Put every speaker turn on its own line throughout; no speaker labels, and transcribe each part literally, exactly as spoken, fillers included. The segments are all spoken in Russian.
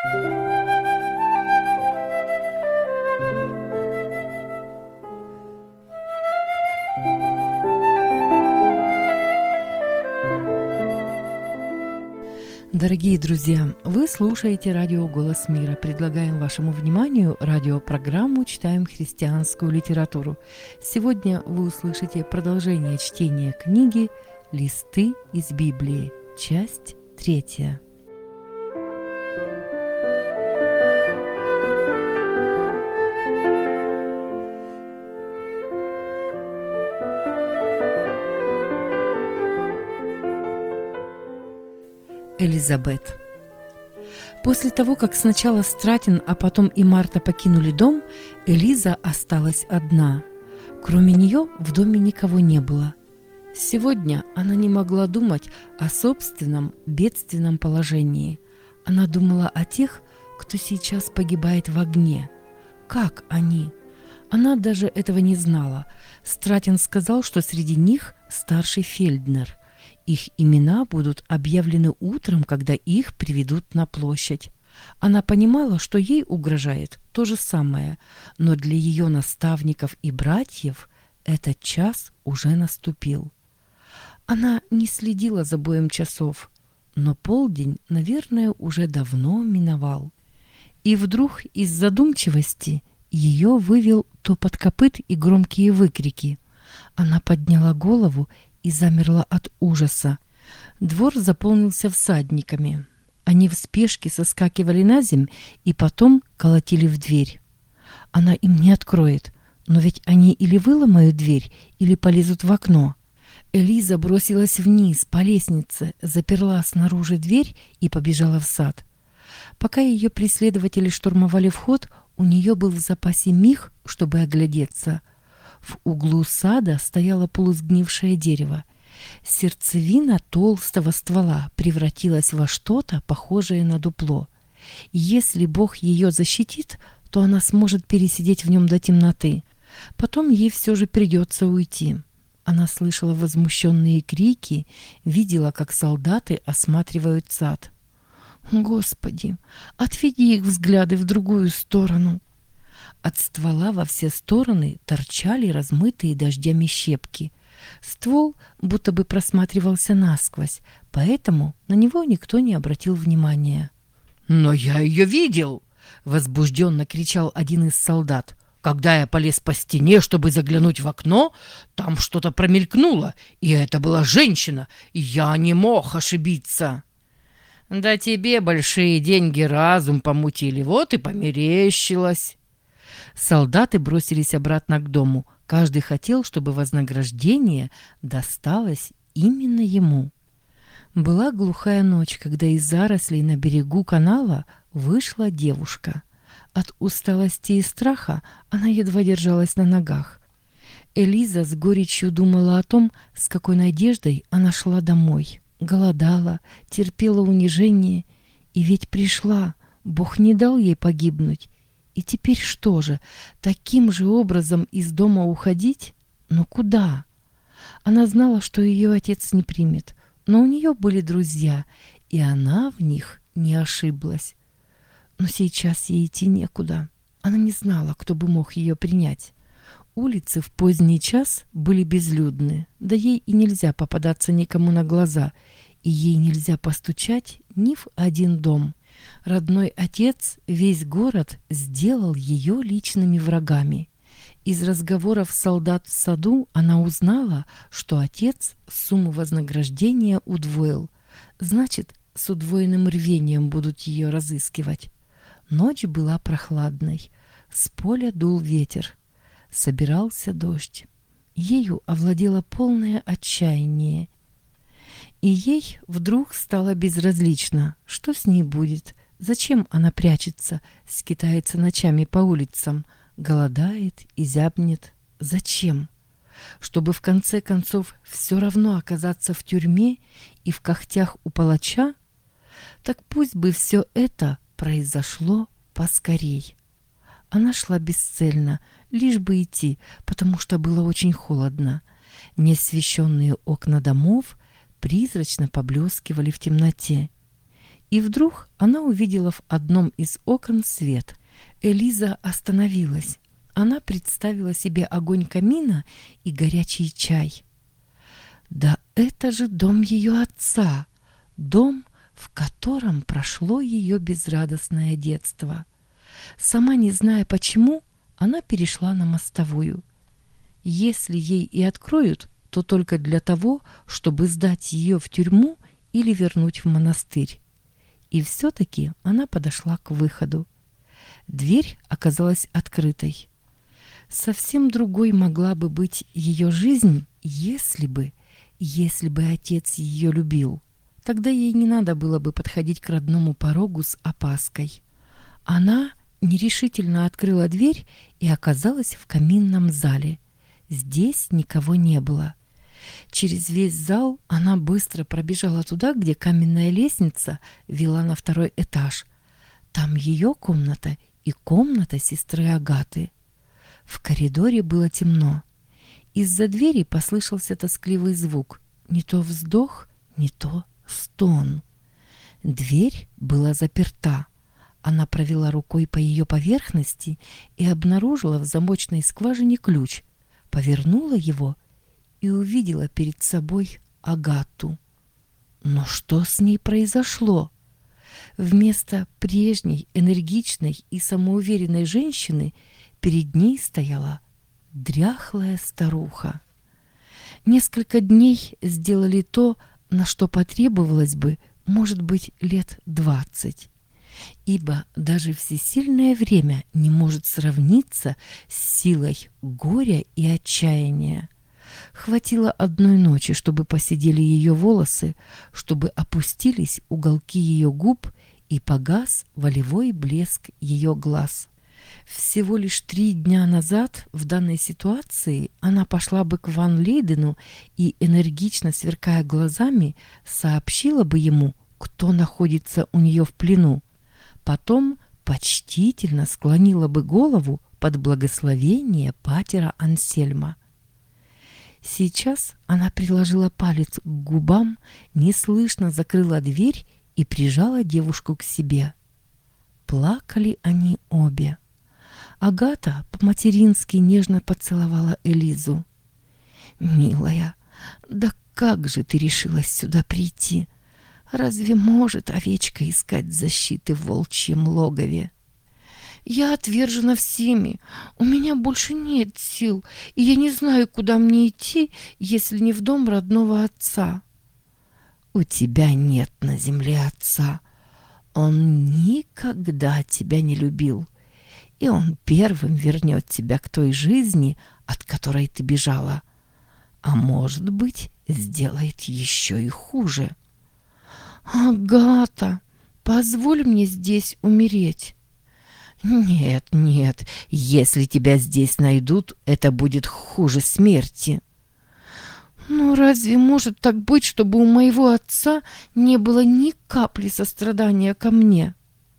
Дорогие друзья, вы слушаете радио «Голос мира». Предлагаем вашему вниманию радиопрограмму «Читаем христианскую литературу». Сегодня вы услышите продолжение чтения книги «Листы из Библии», часть третья. Элизабет. После того, как сначала Стратин, а потом и Марта покинули дом, Элиза осталась одна. Кроме нее в доме никого не было. Сегодня она не могла думать о собственном бедственном положении. Она думала о тех, кто сейчас погибает в огне. Как они? Она даже этого не знала. Стратин сказал, что среди них старший фельднер. Их имена будут объявлены утром, когда их приведут на площадь. Она понимала, что ей угрожает то же самое, но для ее наставников и братьев этот час уже наступил. Она не следила за боем часов, но полдень, наверное, уже давно миновал. И вдруг из задумчивости ее вывел топот копыт и громкие выкрики. Она подняла голову и замерла от ужаса. Двор заполнился всадниками. Они в спешке соскакивали на земь и потом колотили в дверь. Она им не откроет, но ведь они или выломают дверь, или полезут в окно. Элиза бросилась вниз по лестнице, заперла снаружи дверь и побежала в сад. Пока ее преследователи штурмовали вход, у нее был в запасе миг, чтобы оглядеться. В углу сада стояло полусгнившее дерево. Сердцевина толстого ствола превратилась во что-то похожее на дупло. Если Бог ее защитит, то она сможет пересидеть в нем до темноты. Потом ей все же придется уйти. Она слышала возмущенные крики, видела, как солдаты осматривают сад. «Господи, отведи их взгляды в другую сторону!» От ствола во все стороны торчали размытые дождями щепки. Ствол будто бы просматривался насквозь, поэтому на него никто не обратил внимания.
«Но я ее видел!» — возбужденно кричал один из солдат. «Когда я полез по стене, чтобы заглянуть в окно, там что-то промелькнуло, и это была женщина, и я не мог ошибиться». «Да тебе большие деньги разум помутили, вот и померещилось». Солдаты бросились обратно к дому. Каждый хотел, чтобы вознаграждение досталось именно ему. Была глухая ночь, когда из зарослей на берегу канала вышла девушка. От усталости и страха она едва держалась на ногах. Элиза с горечью думала о том, с какой надеждой она шла домой. Голодала, терпела унижение, и ведь пришла. Бог не дал ей погибнуть. И теперь что же, таким же образом из дома уходить? Но куда? Она знала, что ее отец не примет, но у нее были друзья, и она в них не ошиблась. Но сейчас ей идти некуда. Она не знала, кто бы мог ее принять. Улицы в поздний час были безлюдны, да ей и нельзя попадаться никому на глаза, и ей нельзя постучать ни в один дом. Родной отец, весь город сделал ее личными врагами. Из разговоров солдат в саду она узнала, что отец сумму вознаграждения удвоил. Значит, с удвоенным рвением будут ее разыскивать. Ночь была прохладной. С поля дул ветер. Собирался дождь. Ею овладело полное отчаяние. И ей вдруг стало безразлично, что с ней будет, зачем она прячется, скитается ночами по улицам, голодает и зябнет. Зачем? Чтобы в конце концов все равно оказаться в тюрьме и в когтях у палача? Так пусть бы все это произошло поскорей. Она шла бесцельно, лишь бы идти, потому что было очень холодно. Неосвещенные окна домов призрачно поблескивали в темноте.
И вдруг она увидела в одном из окон свет. Элиза остановилась. Она представила себе огонь камина и горячий чай. Да это же дом ее отца, дом, в котором прошло ее безрадостное детство. Сама не зная почему, она перешла на мостовую. Если ей и откроют, то только для того, чтобы сдать ее в тюрьму или вернуть в монастырь. И все-таки она подошла к выходу. Дверь оказалась открытой. Совсем другой могла бы быть ее жизнь, если бы, если бы отец ее любил. Тогда ей не надо было бы подходить к родному порогу с опаской. Она нерешительно открыла дверь и оказалась в каминном зале. Здесь никого не было. Через весь зал она быстро пробежала туда, где каменная лестница вела на второй этаж. Там ее комната и комната сестры Агаты. В коридоре было темно. Из-за двери послышался тоскливый звук. Не то вздох, не то стон. Дверь была заперта. Она провела рукой по ее поверхности и обнаружила в замочной скважине ключ. Повернула его и увидела перед собой Агату. Но что с ней произошло? Вместо прежней, энергичной и самоуверенной женщины перед ней стояла дряхлая старуха. Несколько дней сделали то, на что потребовалось бы, может быть, лет двадцать. Ибо даже всесильное время не может сравниться с силой горя и отчаяния. Хватило одной ночи, чтобы поседели ее волосы, чтобы опустились уголки ее губ и погас волевой блеск ее глаз. Всего лишь три дня назад в данной ситуации она пошла бы к Ван Лейдену и, энергично сверкая глазами, сообщила бы ему, кто находится у нее в плену. Потом почтительно склонила бы голову под благословение патера Ансельма. Сейчас она приложила палец к губам, неслышно закрыла дверь и прижала девушку к себе. Плакали они обе. Агата по-матерински нежно поцеловала Элизу. «Милая, да как же ты решилась сюда прийти? Разве может овечка искать защиты в волчьем логове?» «Я отвержена всеми. У меня больше нет сил, и я не знаю, куда мне идти, если не в дом родного отца». «У тебя нет на земле отца. Он никогда тебя не любил, и он первым вернет тебя к той жизни, от которой ты бежала. А может быть, сделает еще и хуже». «Агата, позволь мне здесь умереть». «Нет, нет, если тебя здесь найдут, это будет хуже смерти». «Ну разве может так быть, чтобы у моего отца не было ни капли сострадания ко мне?»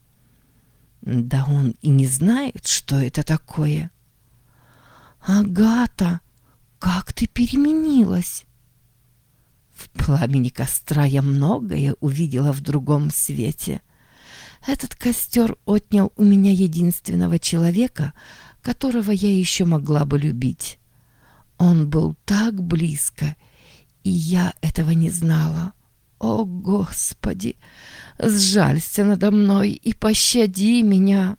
«Да он и не знает, что это такое». «Агата, как ты переменилась!» «В пламени костра я многое увидела в другом свете. Этот костер отнял у меня единственного человека, которого я еще могла бы любить. Он был так близко, и я этого не знала. О, Господи, сжалься надо мной и пощади меня!»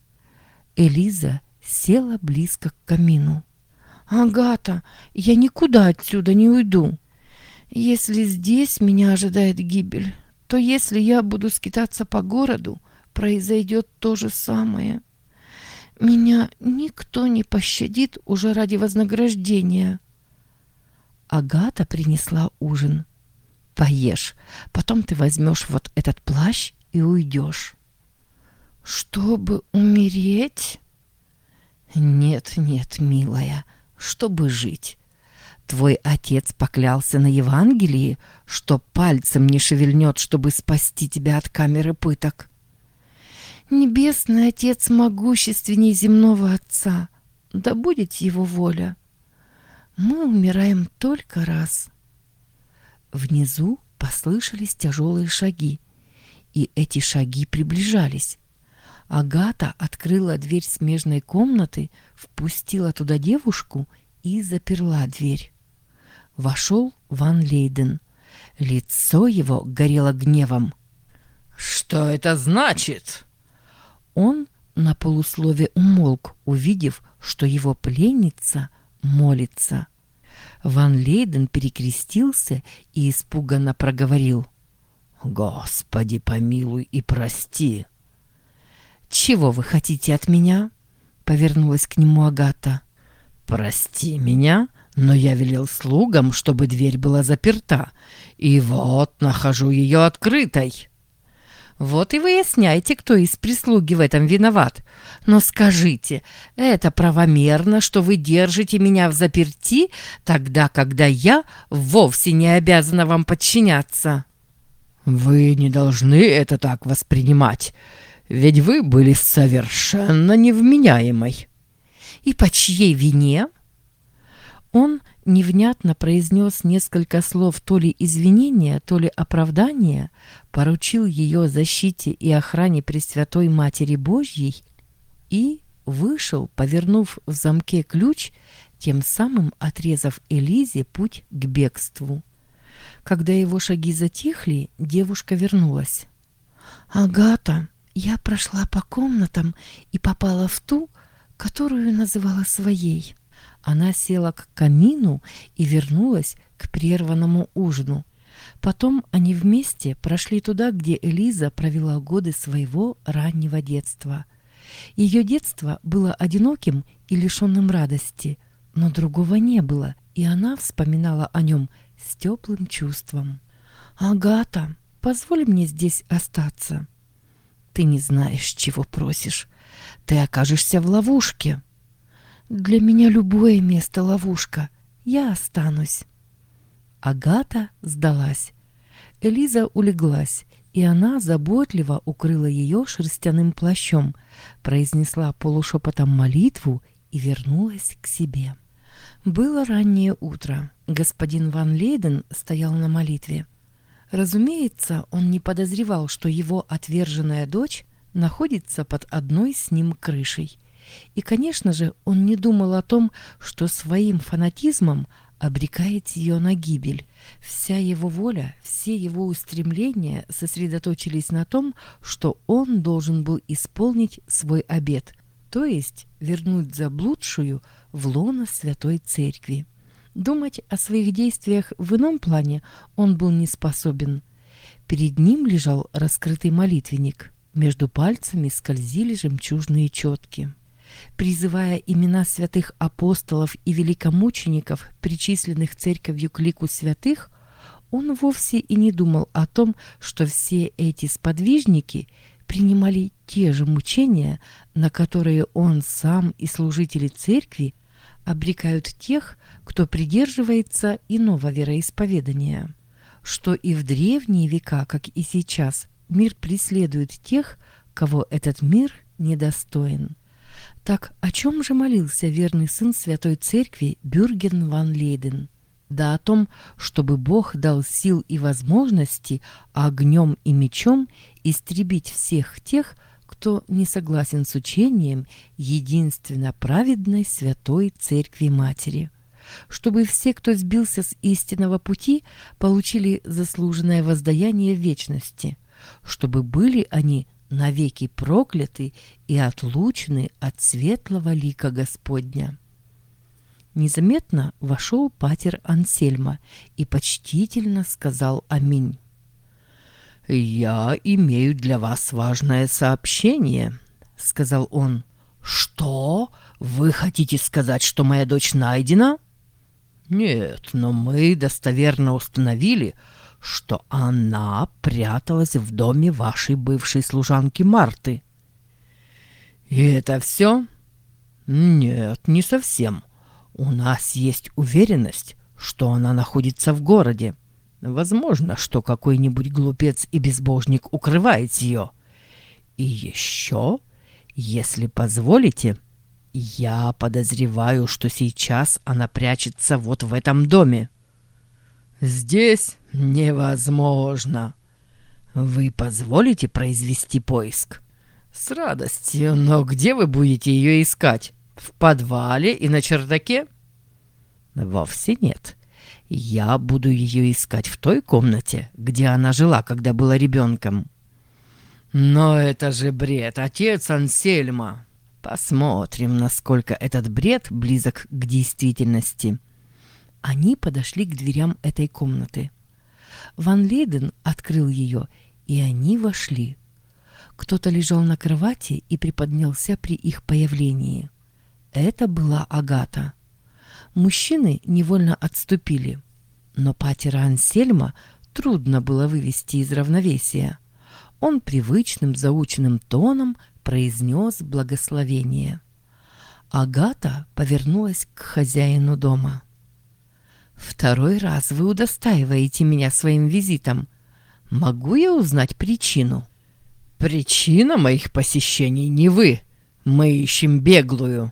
Элиза села близко к камину. «Агата, я никуда отсюда не уйду. Если здесь меня ожидает гибель, то если я буду скитаться по городу, произойдет то же самое. Меня никто не пощадит уже ради вознаграждения». Агата принесла ужин. «Поешь, потом ты возьмешь вот этот плащ и уйдешь». «Чтобы умереть?» «Нет, нет, милая, чтобы жить. Твой отец поклялся на Евангелии, что пальцем не шевельнет, чтобы спасти тебя от камеры пыток». «Небесный Отец могущественней земного Отца, да будет его воля. Мы умираем только раз». Внизу послышались тяжелые шаги, и эти шаги приближались. Агата открыла дверь смежной комнаты, впустила туда девушку и заперла дверь. Вошел Ван Лейден. Лицо его горело гневом.
«Что это значит?»
Он на полуслове умолк, увидев, что его пленница молится. Ван Лейден перекрестился и испуганно проговорил: «Господи, помилуй и прости». «Чего вы хотите от меня?» — повернулась к нему Агата.
«Прости меня, но я велел слугам, чтобы дверь была заперта, и вот нахожу ее открытой».
«Вот и выясняйте, кто из прислуги в этом виноват. Но скажите, это правомерно, что вы держите меня взаперти, тогда, когда я вовсе не обязана вам подчиняться?»
«Вы не должны это так воспринимать, ведь вы были совершенно невменяемой».
«И по чьей вине?» Он невнятно произнес несколько слов то ли извинения, то ли оправдания, поручил ее защите и охране Пресвятой Матери Божьей и вышел, повернув в замке ключ, тем самым отрезав Элизе путь к бегству. Когда его шаги затихли, девушка вернулась. «Агата, я прошла по комнатам и попала в ту, которую называла своей». Она села к камину и вернулась к прерванному ужину. Потом они вместе прошли туда, где Элиза провела годы своего раннего детства. Ее детство было одиноким и лишенным радости, но другого не было, и она вспоминала о нем с теплым чувством. «Агата, позволь мне здесь остаться». «Ты не знаешь, чего просишь. Ты окажешься в ловушке». «Для меня любое место ловушка. Я останусь». Агата сдалась. Элиза улеглась, и она заботливо укрыла ее шерстяным плащом, произнесла полушепотом молитву и вернулась к себе. Было раннее утро. Господин Ван Лейден стоял на молитве. Разумеется, он не подозревал, что его отверженная дочь находится под одной с ним крышей. И, конечно же, он не думал о том, что своим фанатизмом обрекает ее на гибель. Вся его воля, все его устремления сосредоточились на том, что он должен был исполнить свой обет, то есть вернуть заблудшую в лоно Святой Церкви. Думать о своих действиях в ином плане он был не способен. Перед ним лежал раскрытый молитвенник. Между пальцами скользили жемчужные четки. Призывая имена святых апостолов и великомучеников, причисленных церковью к лику святых, он вовсе и не думал о том, что все эти сподвижники принимали те же мучения, на которые он сам и служители церкви обрекают тех, кто придерживается иного вероисповедания, что и в древние века, как и сейчас, мир преследует тех, кого этот мир недостоин. Так о чем же молился верный сын Святой Церкви Бюрген ван Лейден? Да о том, чтобы Бог дал сил и возможности огнем и мечом истребить всех тех, кто не согласен с учением единственно праведной Святой Церкви Матери. Чтобы все, кто сбился с истинного пути, получили заслуженное воздаяние в вечности. Чтобы были они навеки прокляты и отлучены от светлого лика Господня. Незаметно вошел патер Ансельма и почтительно сказал аминь. «Я имею для вас важное сообщение», — сказал он. «Что? Вы хотите сказать, что моя дочь найдена?» «Нет, но мы достоверно установили, что она пряталась в доме вашей бывшей служанки Марты». «И это все?» «Нет, не совсем. У нас есть уверенность, что она находится в городе. Возможно, что какой-нибудь глупец и безбожник укрывает ее. И еще, если позволите, я подозреваю, что сейчас она прячется вот в этом доме». «Здесь невозможно».
Вы позволите произвести поиск? С радостью, но где вы будете ее искать? В подвале и на чердаке? Вовсе нет. Я буду ее искать в той комнате, где она жила, когда была ребенком. Но это же бред, отец Ансельма. Посмотрим, насколько этот бред близок к действительности.
Они подошли к дверям этой комнаты. Ван Лейден открыл ее, и они вошли. Кто-то лежал на кровати и приподнялся при их появлении. Это была Агата. Мужчины невольно отступили, но патера Ансельма трудно было вывести из равновесия. Он привычным заученным тоном произнес благословение. Агата повернулась к хозяину дома. «Второй раз вы удостаиваете меня своим визитом. Могу я узнать причину?»
«Причина моих посещений не вы. Мы ищем беглую».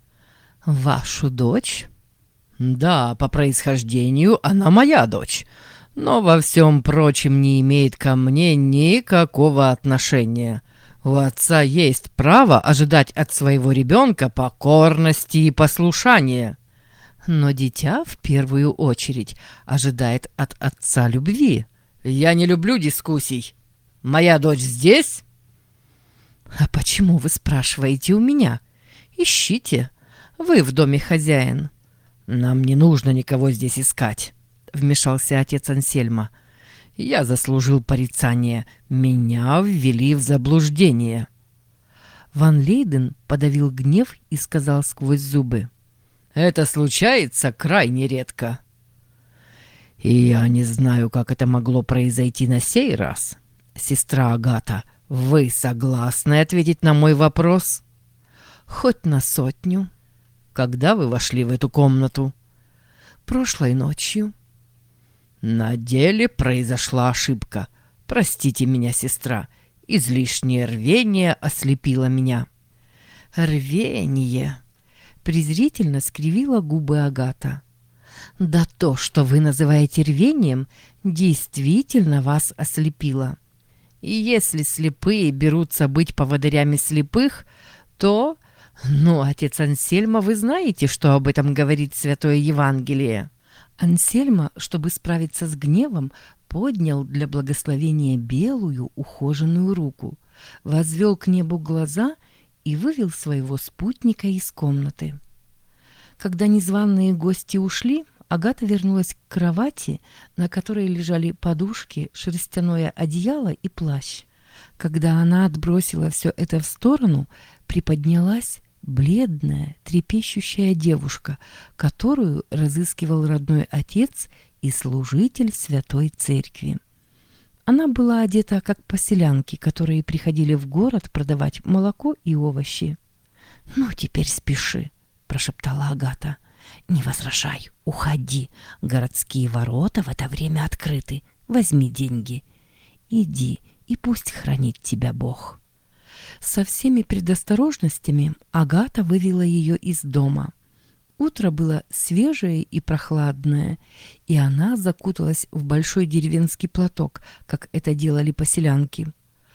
«Вашу дочь?»
«Да, по происхождению она моя дочь, но во всем прочем не имеет ко мне никакого отношения. У отца есть право ожидать от своего ребенка покорности и послушания».
«Но дитя в первую очередь ожидает от отца любви».
«Я не люблю дискуссий. Моя дочь здесь?»
«А почему вы спрашиваете у меня? Ищите. Вы в доме хозяин».
«Нам не нужно никого здесь искать», — вмешался отец Ансельма. «Я заслужил порицание. Меня ввели в заблуждение».
Ван Лейден подавил гнев и сказал сквозь зубы:
«Это случается крайне редко». «И я не знаю, как это могло произойти на сей раз. Сестра Агата, вы согласны ответить на мой вопрос?»
«Хоть на сотню».
«Когда вы вошли в эту комнату?»
«Прошлой ночью».
«На деле произошла ошибка. Простите меня, сестра. Излишнее рвение ослепило меня».
«Рвение!» — презрительно скривила губы Агата. «Да то, что вы называете рвением, действительно вас ослепило. И если слепые берутся быть поводырями слепых, то... Ну, отец Ансельма, вы знаете, что об этом говорит Святое Евангелие». Ансельма, чтобы справиться с гневом, поднял для благословения белую ухоженную руку, возвел к небу глаза и вывел своего спутника из комнаты. Когда незваные гости ушли, Агата вернулась к кровати, на которой лежали подушки, шерстяное одеяло и плащ. Когда она отбросила все это в сторону, приподнялась бледная, трепещущая девушка, которую разыскивал родной отец и служитель Святой Церкви. Она была одета как поселянки, которые приходили в город продавать молоко и овощи. «Ну, теперь спеши», — прошептала Агата. «Не возражай, уходи. Городские ворота в это время открыты. Возьми деньги. Иди, и пусть хранит тебя Бог». Со всеми предосторожностями Агата вывела ее из дома. Утро было свежее и прохладное, и она закуталась в большой деревенский платок, как это делали поселянки.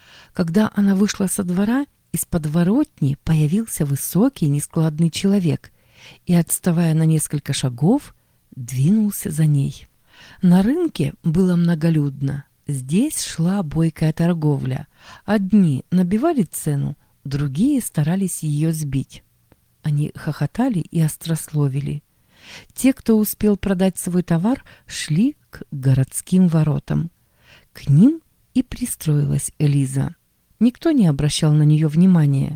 Когда она вышла со двора, из подворотни появился высокий нескладный человек и, отставая на несколько шагов, двинулся за ней. На рынке было многолюдно. Здесь шла бойкая торговля. Одни набивали цену, другие старались ее сбить. Они хохотали и острословили. Те, кто успел продать свой товар, шли к городским воротам. К ним и пристроилась Элиза. Никто не обращал на нее внимания.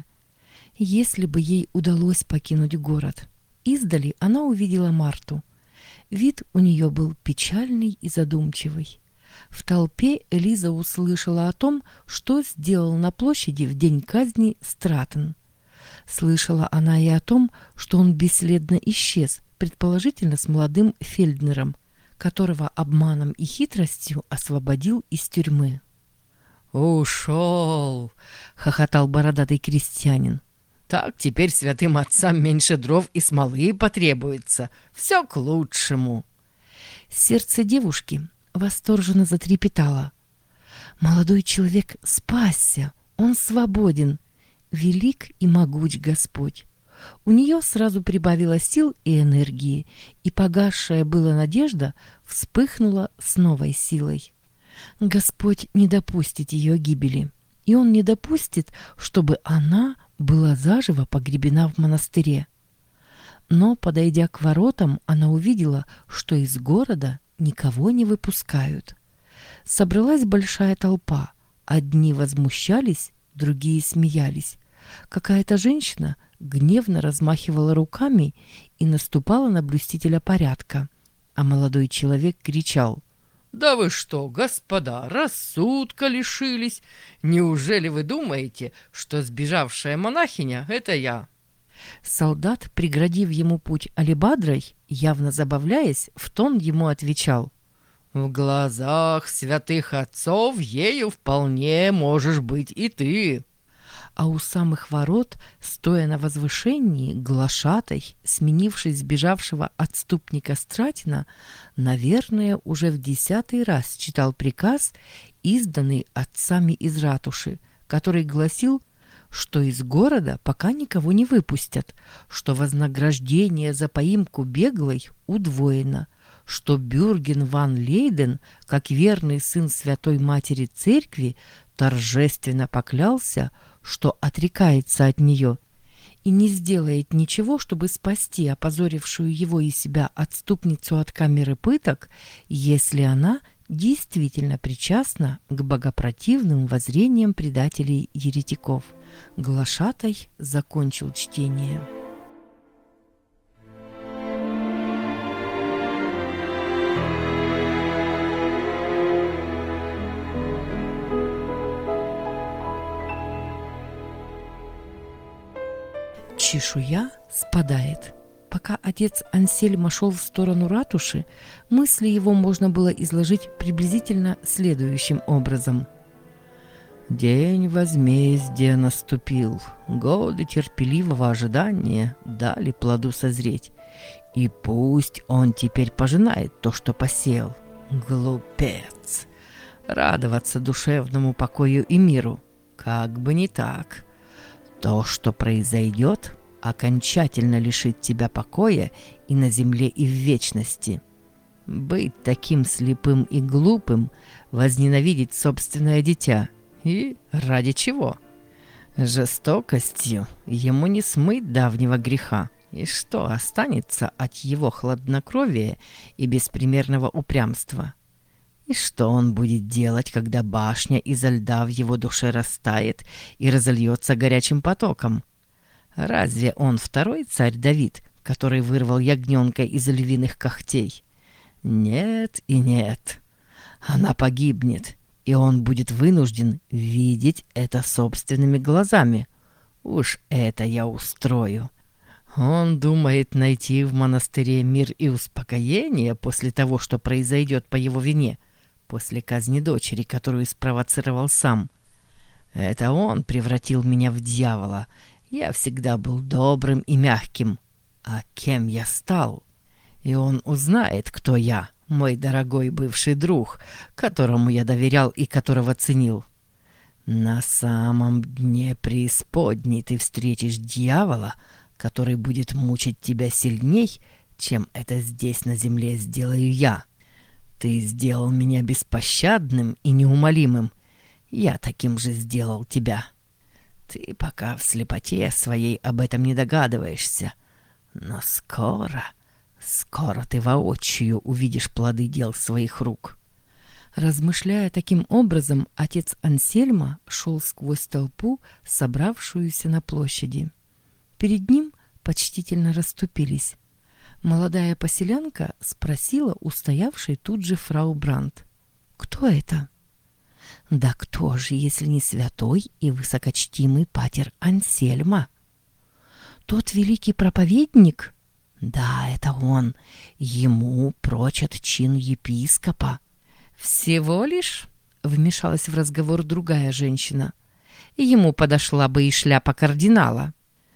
Если бы ей удалось покинуть город. Издали она увидела Марту. Вид у нее был печальный и задумчивый. В толпе Элиза услышала о том, что сделал на площади в день казни Стратен. Слышала она и о том, что он бесследно исчез, предположительно с молодым Фельднером, которого обманом и хитростью освободил из тюрьмы.
«Ушел!» —
хохотал бородатый крестьянин.
«Так теперь святым отцам меньше дров и смолы потребуется. Все к лучшему».
Сердце девушки восторженно затрепетало. Молодой человек спасся, он свободен. Велик и могуч Господь. У нее сразу прибавило сил и энергии, и погасшая была надежда вспыхнула с новой силой. Господь не допустит ее гибели, и Он не допустит, чтобы она была заживо погребена в монастыре. Но, подойдя к воротам, она увидела, что из города никого не выпускают. Собралась большая толпа. Одни возмущались, другие смеялись. Какая-то женщина гневно размахивала руками и наступала на блюстителя порядка, а молодой человек кричал:
«Да вы что, господа, рассудка лишились? Неужели вы думаете, что сбежавшая монахиня — это я?»
Солдат, преградив ему путь алебадрой, явно забавляясь, в тон ему отвечал:
«В глазах святых отцов ею вполне можешь быть и ты».
А у самых ворот, стоя на возвышении, глашатай, сменившись сбежавшего отступника Стратина, наверное, уже в десятый раз читал приказ, изданный отцами из ратуши, который гласил, что из города пока никого не выпустят, что вознаграждение за поимку беглой удвоено, что Бюрген ван Лейден, как верный сын Святой Матери Церкви, торжественно поклялся, что отрекается от нее и не сделает ничего, чтобы спасти опозорившую его и себя отступницу от камеры пыток, если она действительно причастна к богопротивным воззрениям предателей-еретиков. Глашатай закончил чтение. Чешуя спадает. Пока отец Ансельма шел в сторону ратуши, мысли его можно было изложить приблизительно следующим образом. «День возмездия наступил, годы терпеливого ожидания дали плоду созреть, и пусть он теперь пожинает то, что посеял. Глупец! Радоваться душевному покою и миру, как бы не так. То, что произойдет, окончательно лишит тебя покоя и на земле, и в вечности. Быть таким слепым и глупым, возненавидеть собственное дитя. И ради чего? Жестокостью ему не смыть давнего греха. И что останется от его хладнокровия и беспримерного упрямства? И что он будет делать, когда башня изо льда в его душе растает и разольется горячим потоком? Разве он второй царь Давид, который вырвал ягненка из львиных когтей? Нет и нет. Она погибнет, и он будет вынужден видеть это собственными глазами. Уж это я устрою. Он думает найти в монастыре мир и успокоение после того, что произойдет по его вине, после казни дочери, которую спровоцировал сам. Это он превратил меня в дьявола. Я всегда был добрым и мягким. А кем я стал? И он узнает, кто я, мой дорогой бывший друг, которому я доверял и которого ценил. На самом дне преисподней ты встретишь дьявола, который будет мучить тебя сильней, чем это здесь на земле сделаю я. Ты сделал меня беспощадным и неумолимым. Я таким же сделал тебя. Ты пока в слепоте своей об этом не догадываешься. Но скоро, скоро ты воочию увидишь плоды дел своих рук». Размышляя таким образом, отец Ансельма шел сквозь толпу, собравшуюся на площади. Перед ним почтительно расступились. Молодая поселянка спросила у стоявшей тут же фрау Брандт: «Кто это?» «Да кто же, если не святой и высокочтимый патер Ансельма?» «Тот великий проповедник?» «Да, это он. Ему прочат чин епископа». «Всего лишь?» — вмешалась в разговор другая женщина. «Ему подошла бы и шляпа кардинала».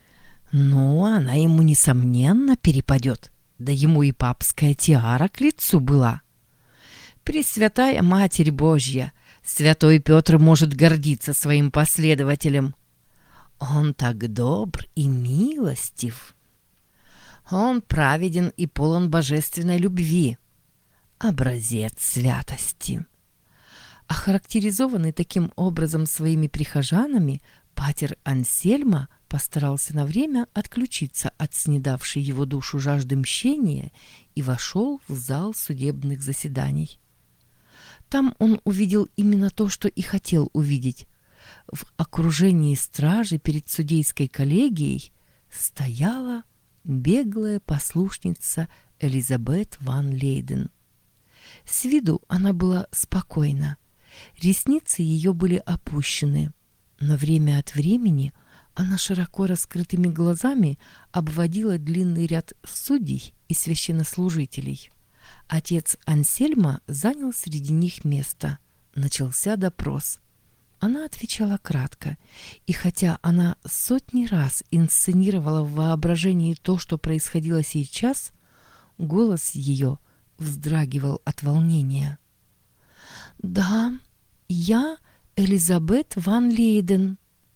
«Ну, она ему, несомненно, перепадет. Да ему и папская тиара к лицу была». «Пресвятая Матерь Божья!
Святой Петр может гордиться своим последователем. Он так добр и милостив. Он праведен и полон божественной любви. Образец святости. Охарактеризованный таким образом своими прихожанами, патер Ансельма постарался на время отключиться от снедавшей его душу жажды мщения и вошел в зал судебных заседаний. Там он увидел именно то, что и хотел увидеть. В окружении стражи перед судейской коллегией стояла беглая послушница Элизабет ван Лейден. С виду она была спокойна. Ресницы ее были опущены, но время от времени она широко раскрытыми глазами обводила длинный ряд судей и священнослужителей. Отец Ансельма занял среди них место. Начался допрос. Она отвечала кратко, и хотя она сотни раз инсценировала в воображении то, что происходило сейчас, голос ее вздрагивал от волнения. «Да, я Элизабет ван Лейден.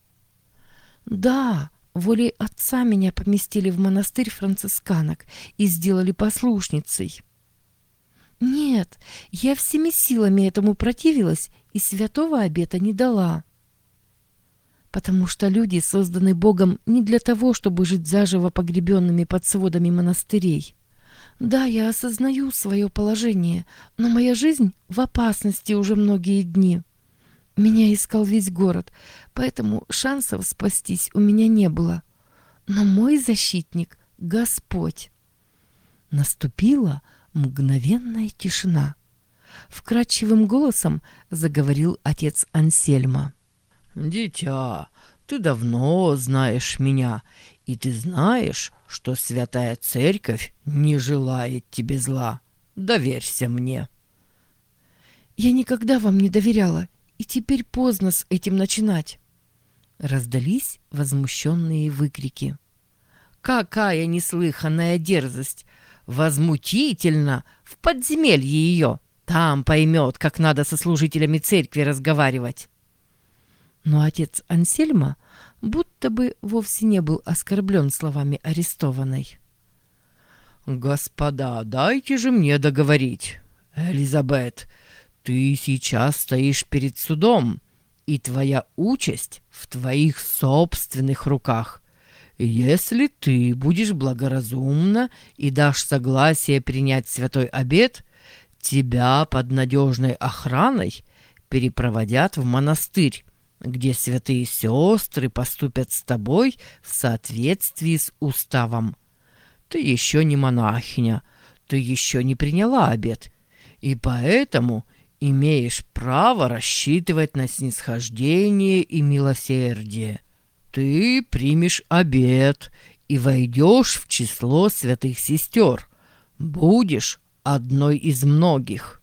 Да, волей отца меня поместили в монастырь францисканок и сделали послушницей. Нет, я всеми силами этому противилась и святого обета не дала. Потому что люди созданы Богом не для того, чтобы жить заживо погребенными под сводами монастырей. Да, я осознаю свое положение, но моя жизнь в опасности уже многие дни. Меня искал весь город, поэтому шансов спастись у меня не было. Но мой защитник — Господь». Наступила мгновенная тишина. Вкрадчивым голосом заговорил отец Ансельма.
«Дитя, ты давно знаешь меня, и ты знаешь, что Святая Церковь не желает тебе зла. Доверься мне».
«Я никогда вам не доверяла, и теперь поздно с этим начинать». Раздались возмущенные выкрики.
«Какая неслыханная дерзость! Возмутительно! В подземелье ее! Там поймет, как надо со служителями церкви разговаривать!»
Но отец Ансельма будто бы вовсе не был оскорблен словами арестованной.
«Господа, дайте же мне договорить. Элизабет, ты сейчас стоишь перед судом, и твоя участь в твоих собственных руках. Если ты будешь благоразумна и дашь согласие принять святой обет, тебя под надежной охраной перепроводят в монастырь, где святые сестры поступят с тобой в соответствии с уставом. Ты еще не монахиня, ты еще не приняла обет, и поэтому имеешь право рассчитывать на снисхождение и милосердие. Ты примешь обет и войдешь в число святых сестер. Будешь одной из многих».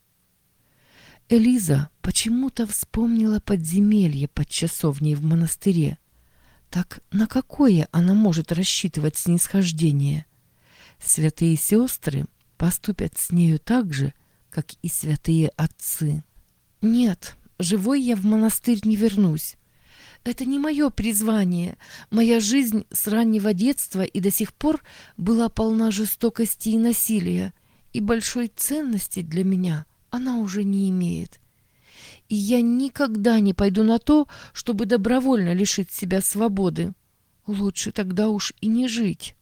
Элиза почему-то вспомнила подземелье под часовней в монастыре. Так на какое она может рассчитывать снисхождение? Святые сестры поступят с нею так же, как и святые отцы. Нет, живой я в монастырь не вернусь. Это не мое призвание. Моя жизнь с раннего детства и до сих пор была полна жестокости и насилия, и большой ценности для меня она уже не имеет. И я никогда не пойду на то, чтобы добровольно лишить себя свободы. Лучше тогда уж и не жить.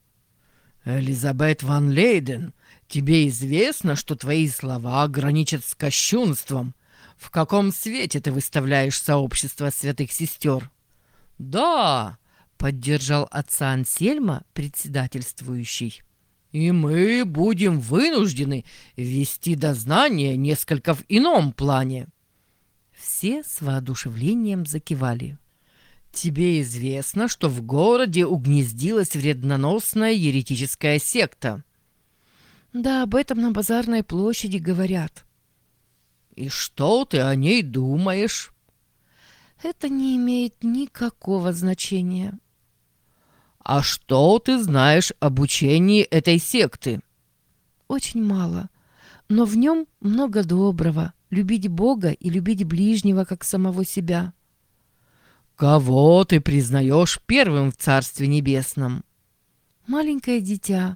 «Элизабет ван Лейден, тебе известно, что твои слова граничат с кощунством. В каком свете ты выставляешь сообщество святых сестер?»
«Да», — поддержал отца Ансельма, председательствующий.
«И мы будем вынуждены вести дознание несколько в ином плане».
Все с воодушевлением закивали.
«Тебе известно, что в городе угнездилась вредноносная еретическая секта?»
Да, об этом на базарной площади говорят.
«И что ты о ней думаешь?»
Это не имеет никакого значения.
«А что ты знаешь об учении этой секты?»
Очень мало, но в нем много доброго. любить Бога и любить ближнего, как самого себя.
Кого ты признаешь первым в Царстве Небесном?
Маленькое дитя.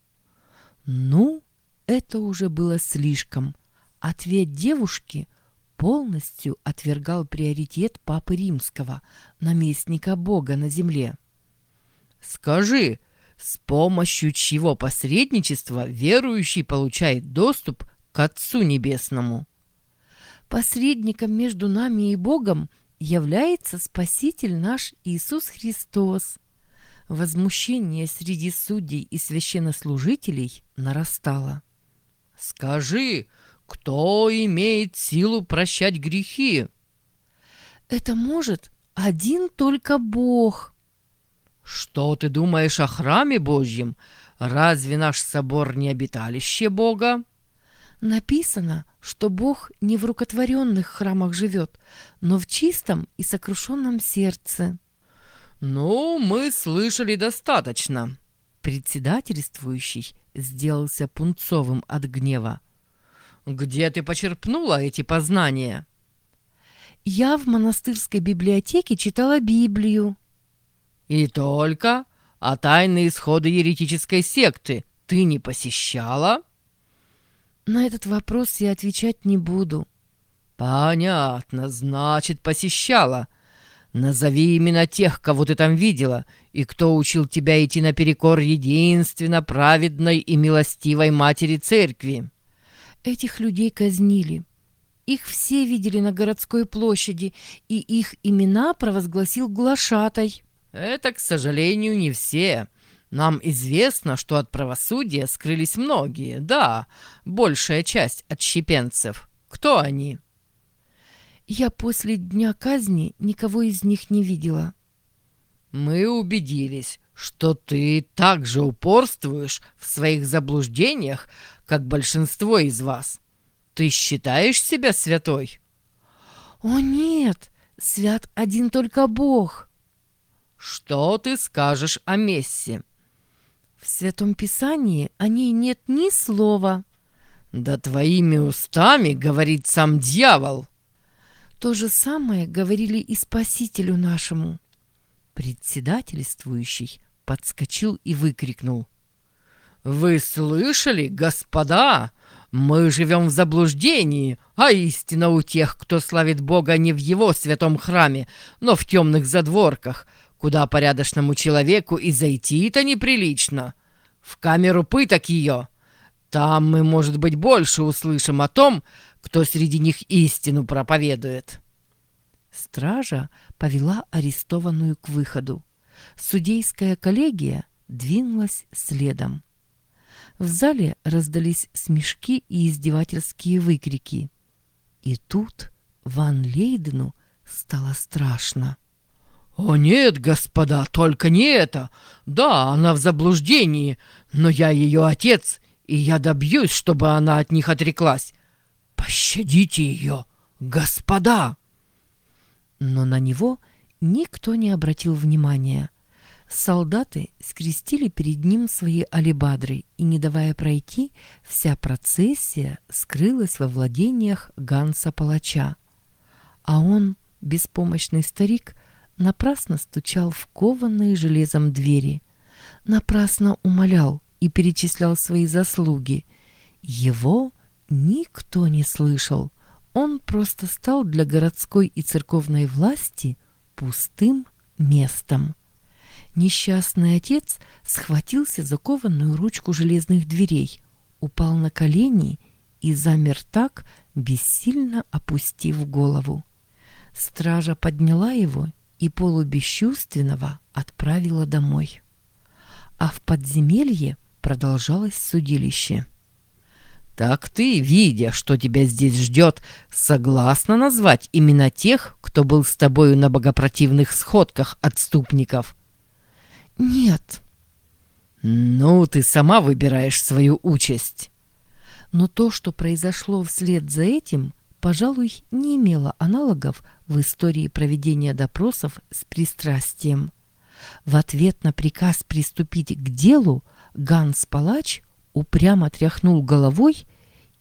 Ну, это уже было слишком. Ответ девушки полностью отвергал приоритет Папы Римского, наместника Бога на земле.
Скажи, с помощью чьего посредничества верующий получает доступ к Отцу Небесному?
Посредником между нами и Богом является Спаситель наш Иисус Христос. Возмущение среди судей и священнослужителей нарастало.
Скажи, кто имеет силу прощать грехи?
Это может один только Бог.
Что ты думаешь о храме Божьем? Разве наш собор не обиталище Бога?
Написано, что Бог не в рукотворенных храмах живет, но в чистом и сокрушенном сердце.
Ну, мы слышали достаточно.
Председательствующий сделался пунцовым от гнева.
Где ты почерпнула эти познания?
Я в монастырской библиотеке читала Библию.
И только? А тайные исходы еретической секты ты не посещала?
На этот вопрос я отвечать не буду.
Понятно, значит, посещала. Назови именно тех, кого ты там видела, и кто учил тебя идти наперекор единственно праведной и милостивой Матери Церкви.
Этих людей казнили. Их все видели на городской площади, и их имена провозгласил глашатай.
Это, к сожалению, не все. Нам известно, что от правосудия скрылись многие. Да, большая часть отщепенцев. Кто они?
Я после дня казни никого из них не видела.
Мы убедились, что ты так же упорствуешь в своих заблуждениях, как большинство из вас. Ты считаешь себя святой?
О нет, свят один только Бог.
Что ты скажешь о Мессе?
В Святом Писании о ней нет ни слова.
Да твоими устами говорит сам дьявол.
То же самое говорили и Спасителю нашему. Председательствующий подскочил и выкрикнул.
Вы слышали, господа? Мы живем в заблуждении, а истина у тех, кто славит Бога не в его святом храме, но в темных задворках, куда порядочному человеку и зайти-то неприлично. В камеру пыток ее. Там мы, может быть, больше услышим о том, кто среди них истину проповедует.
Стража повела арестованную к выходу. Судейская коллегия двинулась следом. В зале раздались смешки и издевательские выкрики. И тут Ван Лейдену стало страшно.
«О нет, господа, только не это! Да, она в заблуждении, но я ее отец, и я добьюсь, чтобы она от них отреклась. Пощадите ее, господа!»
Но на него никто не обратил внимания. Солдаты скрестили перед ним свои алебадры, и, не давая пройти, вся процессия скрылась во владениях Ганса-палача. А он, беспомощный старик, напрасно стучал в кованые железом двери, напрасно умолял и перечислял свои заслуги. Его никто не слышал. Он просто стал для городской и церковной власти пустым местом. Несчастный отец схватился за кованую ручку железных дверей, упал на колени и замер так, бессильно опустив голову. Стража подняла его и полубесчувственного отправила домой. А в подземелье продолжалось судилище.
«Так ты, видя, что тебя здесь ждет, согласна назвать имена тех, кто был с тобою на богопротивных сходках отступников?»
«Нет».
«Ну, ты сама выбираешь свою участь».
Но то, что произошло вслед за этим, пожалуй, не имело аналогов в истории проведения допросов с пристрастием. В ответ на приказ приступить к делу Ганс-палач упрямо тряхнул головой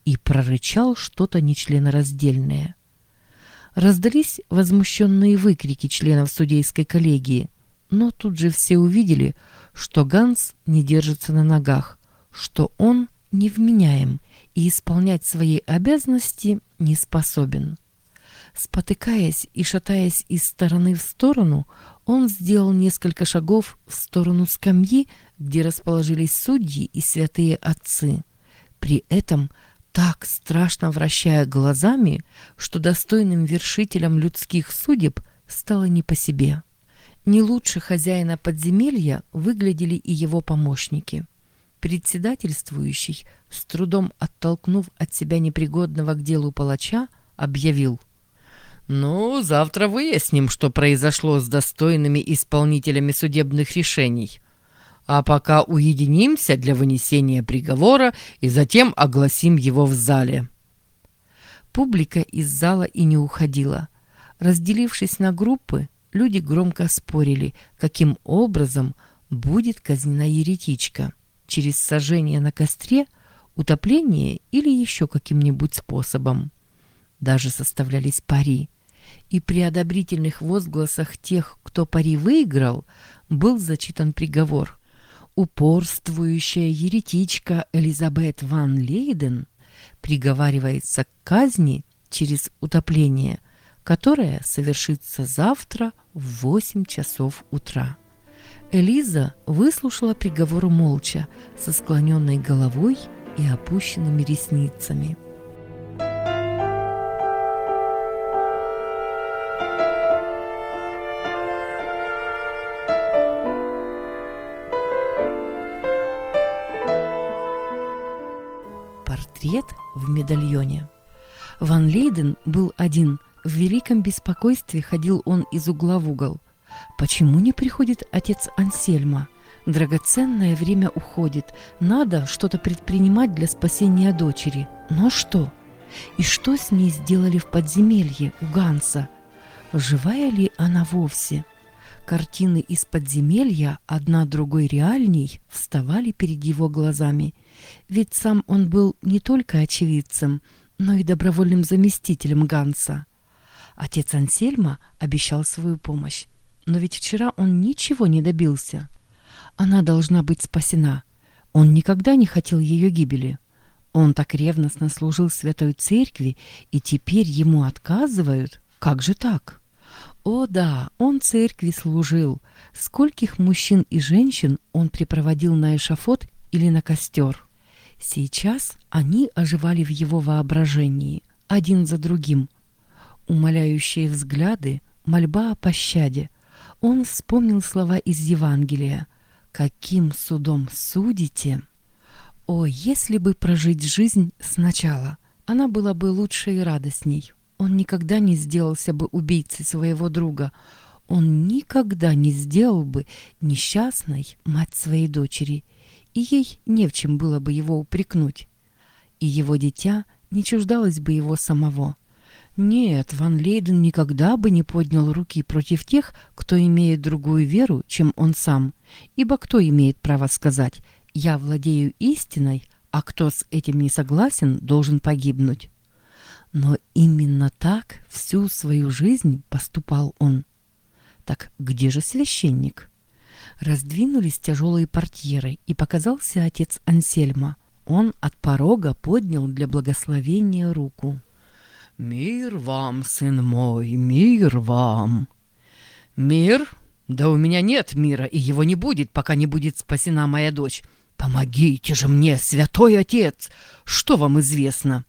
и прорычал что-то нечленораздельное. Раздались возмущенные выкрики членов судейской коллегии, но тут же все увидели, что Ганс не держится на ногах, что он невменяем и исполнять свои обязанности не способен. Спотыкаясь и шатаясь из стороны в сторону, он сделал несколько шагов в сторону скамьи, где расположились судьи и святые отцы. При этом так страшно вращая глазами, что достойным вершителям людских судеб стало не по себе. Не лучше хозяина подземелья выглядели и его помощники. Председательствующий, с трудом оттолкнув от себя непригодного к делу палача, объявил:
«Ну, завтра выясним, что произошло с достойными исполнителями судебных решений. А пока уединимся для вынесения приговора и затем огласим его в зале».
Публика из зала и не уходила. Разделившись на группы, люди громко спорили, каким образом будет казнена еретичка: через сожжение на костре, утопление или еще каким-нибудь способом. Даже составлялись пари, и при одобрительных возгласах тех, кто пари выиграл, был зачитан приговор. Упорствующая еретичка Элизабет ван Лейден приговаривается к казни через утопление, которое совершится завтра в восемь часов утра. Элиза выслушала приговор молча, со склоненной головой и опущенными ресницами. Портрет в медальоне. Ван Лейден был один. В великом беспокойстве ходил он из угла в угол. Почему не приходит отец Ансельма? Драгоценное время уходит. Надо что-то предпринимать для спасения дочери. Но что? И что с ней сделали в подземелье у Ганса? Живая ли она вовсе? Картины из подземелья, одна другой реальней, вставали перед его глазами. Ведь сам он был не только очевидцем, но и добровольным заместителем Ганса. Отец Ансельма обещал свою помощь. Но ведь вчера он ничего не добился. Она должна быть спасена. Он никогда не хотел ее гибели. Он так ревностно служил Святой Церкви, и теперь ему отказывают? Как же так? О да, он Церкви служил. Скольких мужчин и женщин он припроводил на эшафот или на костер. Сейчас они оживали в его воображении, один за другим. Умоляющие взгляды, мольба о пощаде. Он вспомнил слова из Евангелия: «Каким судом судите?» О, если бы прожить жизнь сначала, она была бы лучше и радостней. Он никогда не сделался бы убийцей своего друга. Он никогда не сделал бы несчастной мать своей дочери, и ей не в чем было бы его упрекнуть. И его дитя не чуждалось бы его самого. Нет, Ван Лейден никогда бы не поднял руки против тех, кто имеет другую веру, чем он сам. Ибо кто имеет право сказать: «Я владею истиной», а кто с этим не согласен, должен погибнуть? Но именно так всю свою жизнь поступал он. Так где же священник? Раздвинулись тяжелые портьеры, и показался отец Ансельма. Он от порога поднял для благословения руку.
«Мир вам, сын мой, мир вам!» «Мир? Да у меня нет мира, и его не будет, пока не будет спасена моя дочь. Помогите же мне, святой отец! Что вам известно?»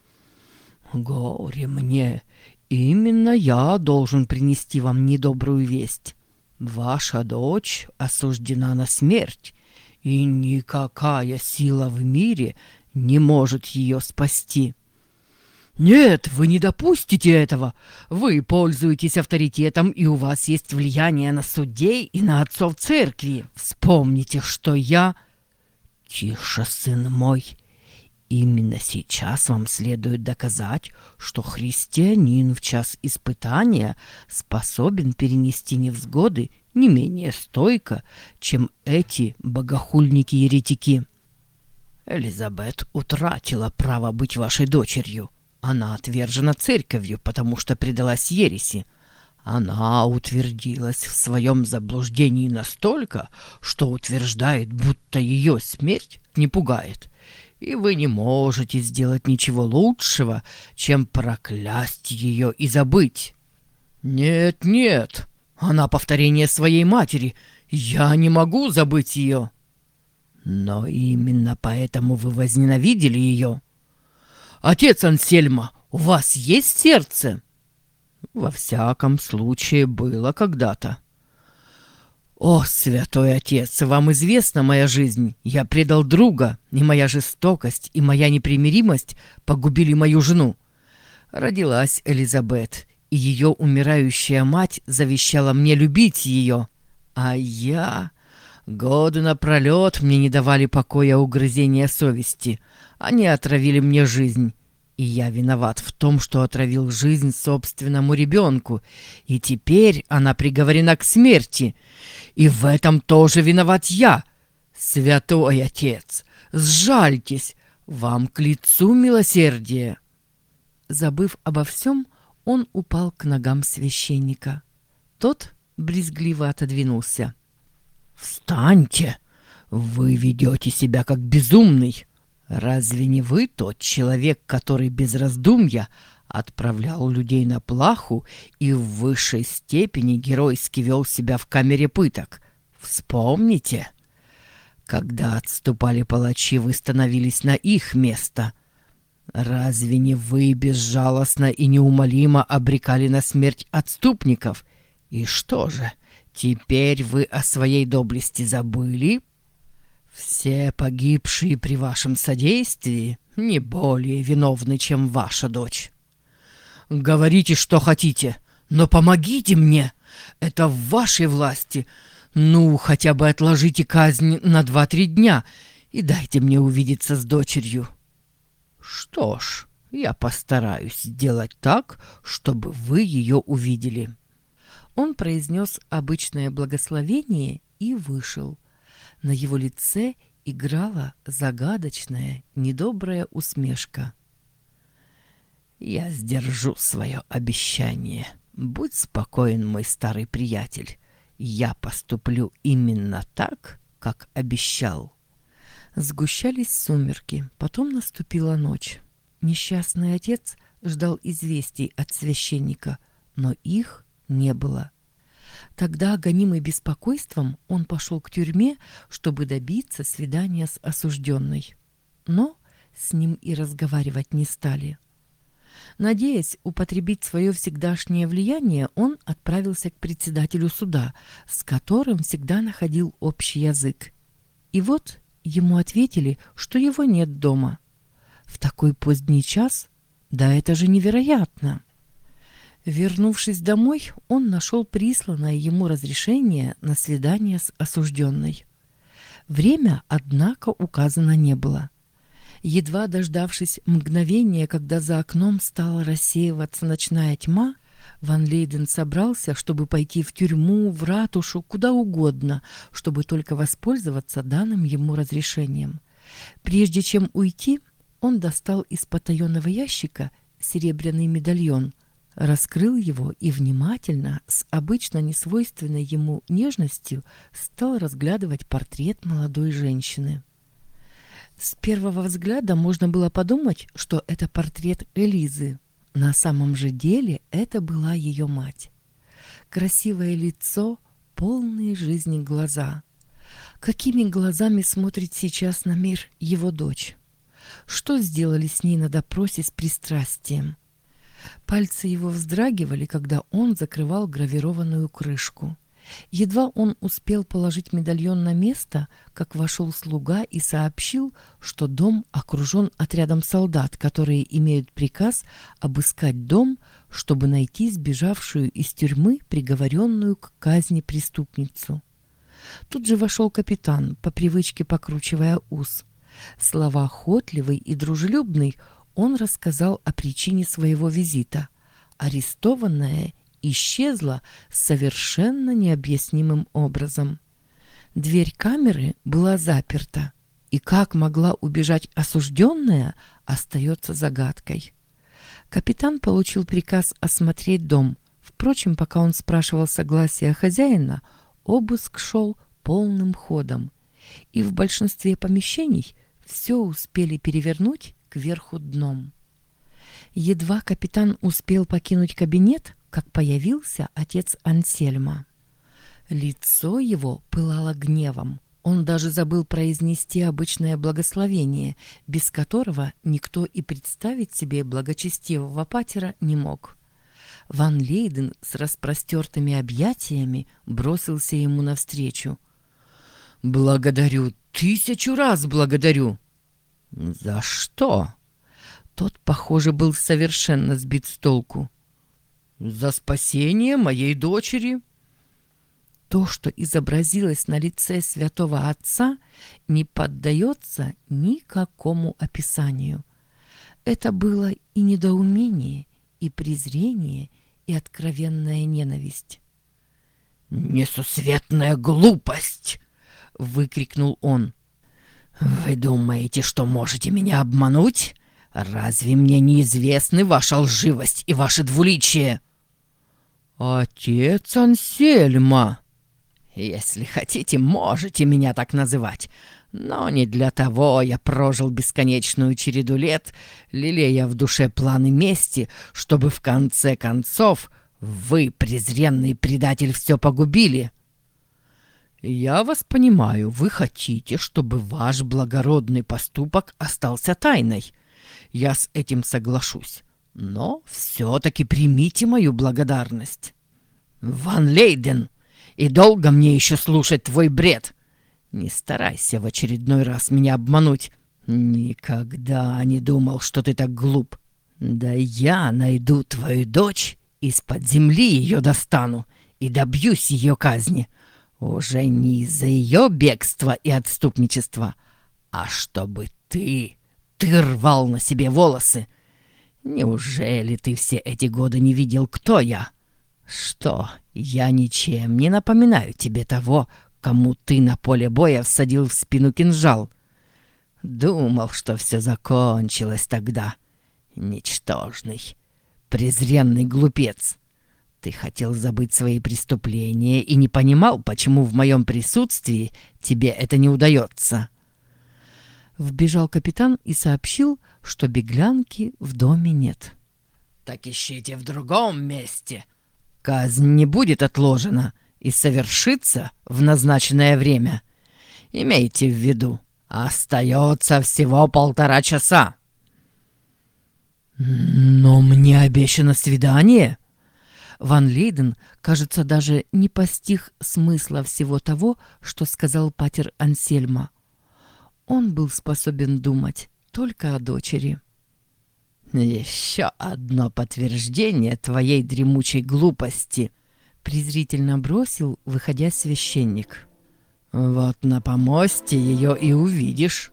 «Горе мне! Именно я должен принести вам недобрую весть. Ваша дочь осуждена на смерть, и никакая сила в мире не может ее спасти». «Нет, вы не допустите этого. Вы пользуетесь авторитетом, и у вас есть влияние на судей и на отцов церкви. Вспомните, что я...» «Тише, сын мой. Именно сейчас вам следует доказать, что христианин в час испытания способен перенести невзгоды не менее стойко, чем эти богохульники-еретики». Элизабет утратила право быть вашей дочерью. Она отвержена церковью, потому что предалась ереси. Она утвердилась в своем заблуждении настолько, что утверждает, будто ее смерть не пугает. И вы не можете сделать ничего лучшего, чем проклясть ее и забыть. Нет, нет, она повторение своей матери. Я не могу забыть ее. Но именно поэтому вы возненавидели ее. Отец Ансельма, у вас есть сердце? Во всяком случае, было когда-то. О, святой отец, вам известна моя жизнь. Я предал друга, и моя жестокость, и моя непримиримость погубили мою жену. Родилась Элизабет, и ее умирающая мать завещала мне любить ее. А я... Годы напролет мне не давали покоя угрызения совести. Они отравили мне жизнь. И я виноват в том, что отравил жизнь собственному ребенку. И теперь она приговорена к смерти. И в этом тоже виноват я. Святой отец, сжальтесь, вам к лицу милосердие.
Забыв обо всем, он упал к ногам священника. Тот брезгливо отодвинулся.
«Встаньте! Вы ведете себя как безумный. Разве не вы тот человек, который без раздумья отправлял людей на плаху и в высшей степени геройски вел себя в камере пыток? Вспомните, когда отступали палачи, вы становились на их место. Разве не вы безжалостно и неумолимо обрекали на смерть отступников? И что же, теперь вы о своей доблести забыли? Все погибшие при вашем содействии не более виновны, чем ваша дочь. Говорите, что хотите, но помогите мне. Это в вашей власти. Ну, хотя бы отложите казнь на два-три дня и дайте мне увидеться с дочерью. Что ж, я постараюсь сделать так, чтобы вы ее увидели.
Он произнес обычное благословение и вышел. На его лице играла загадочная, недобрая усмешка.
«Я сдержу свое обещание. Будь спокоен, мой старый приятель. Я поступлю именно так, как обещал».
Сгущались сумерки, потом наступила ночь. Несчастный отец ждал известий от священника, но их не было. Тогда, гонимый беспокойством, он пошел к тюрьме, чтобы добиться свидания с осужденной. Но с ним и разговаривать не стали. Надеясь употребить свое всегдашнее влияние, он отправился к председателю суда, с которым всегда находил общий язык. И вот ему ответили, что его нет дома. В такой поздний час? Да это же невероятно! Вернувшись домой, он нашел присланное ему разрешение на свидание с осужденной. Время, однако, указано не было. Едва дождавшись мгновения, когда за окном стала рассеиваться ночная тьма, Ван Лейден собрался, чтобы пойти в тюрьму, в ратушу, куда угодно, чтобы только воспользоваться данным ему разрешением. Прежде чем уйти, он достал из потаенного ящика серебряный медальон, раскрыл его и внимательно, с обычно несвойственной ему нежностью, стал разглядывать портрет молодой женщины. С первого взгляда можно было подумать, что это портрет Элизы. На самом же деле это была ее мать. Красивое лицо, полные жизни глаза. Какими глазами смотрит сейчас на мир его дочь? Что сделали с ней на допросе с пристрастием? Пальцы его вздрагивали, когда он закрывал гравированную крышку. Едва он успел положить медальон на место, как вошел слуга и сообщил, что дом окружен отрядом солдат, которые имеют приказ обыскать дом, чтобы найти сбежавшую из тюрьмы приговоренную к казни преступницу. Тут же вошел капитан, по привычке покручивая ус. Словоохотливый и дружелюбный, он рассказал о причине своего визита. Арестованная исчезла совершенно необъяснимым образом. Дверь камеры была заперта. И как могла убежать осужденная, остается загадкой. Капитан получил приказ осмотреть дом. Впрочем, пока он спрашивал согласия хозяина, обыск шел полным ходом. И в большинстве помещений все успели перевернуть кверху дном. Едва капитан успел покинуть кабинет, как появился отец Ансельма. Лицо его пылало гневом. Он даже забыл произнести обычное благословение, без которого никто и представить себе благочестивого патера не мог. Ван Лейден с распростертыми объятиями бросился ему навстречу.
«Благодарю, тысячу раз благодарю!»
«За что?» Тот, похоже, был совершенно сбит с толку.
«За спасение моей дочери!»
То, что изобразилось на лице святого отца, не поддается никакому описанию. Это было и недоумение, и презрение, и откровенная ненависть.
«Несусветная глупость!» — выкрикнул он. «Вы думаете, что можете меня обмануть? Разве мне неизвестны ваша лживость и ваше двуличие?»
«Отец Ансельма!»
«Если хотите, можете меня так называть. Но не для того я прожил бесконечную череду лет, лелея в душе планы мести, чтобы в конце концов вы, презренный предатель, все погубили».
«Я вас понимаю, вы хотите, чтобы ваш благородный поступок остался тайной. Я с этим соглашусь. Но все-таки примите мою благодарность».
«Ван Лейден, и долго мне еще слушать твой бред? Не старайся в очередной раз меня обмануть. Никогда не думал, что ты так глуп. Да я найду твою дочь, из-под земли ее достану и добьюсь ее казни. Уже не из-за ее бегства и отступничества, а чтобы ты, ты рвал на себе волосы. Неужели ты все эти годы не видел, кто я? Что, я ничем не напоминаю тебе того, кому ты на поле боя всадил в спину кинжал? Думал, что все закончилось тогда. Ничтожный, презренный глупец. Ты хотел забыть свои преступления и не понимал, почему в моем присутствии тебе это не удается».
Вбежал капитан и сообщил, что беглянки в доме нет.
«Так ищите в другом месте. Казнь не будет отложена и совершится в назначенное время. Имейте в виду, остается всего полтора часа».
«Но мне обещано свидание».
Ван Лейден, кажется, даже не постиг смысла всего того, что сказал патер Ансельма. Он был способен думать только о дочери.
«Еще одно подтверждение твоей дремучей глупости», — презрительно бросил, выходя священник. «Вот на помосте ее и увидишь».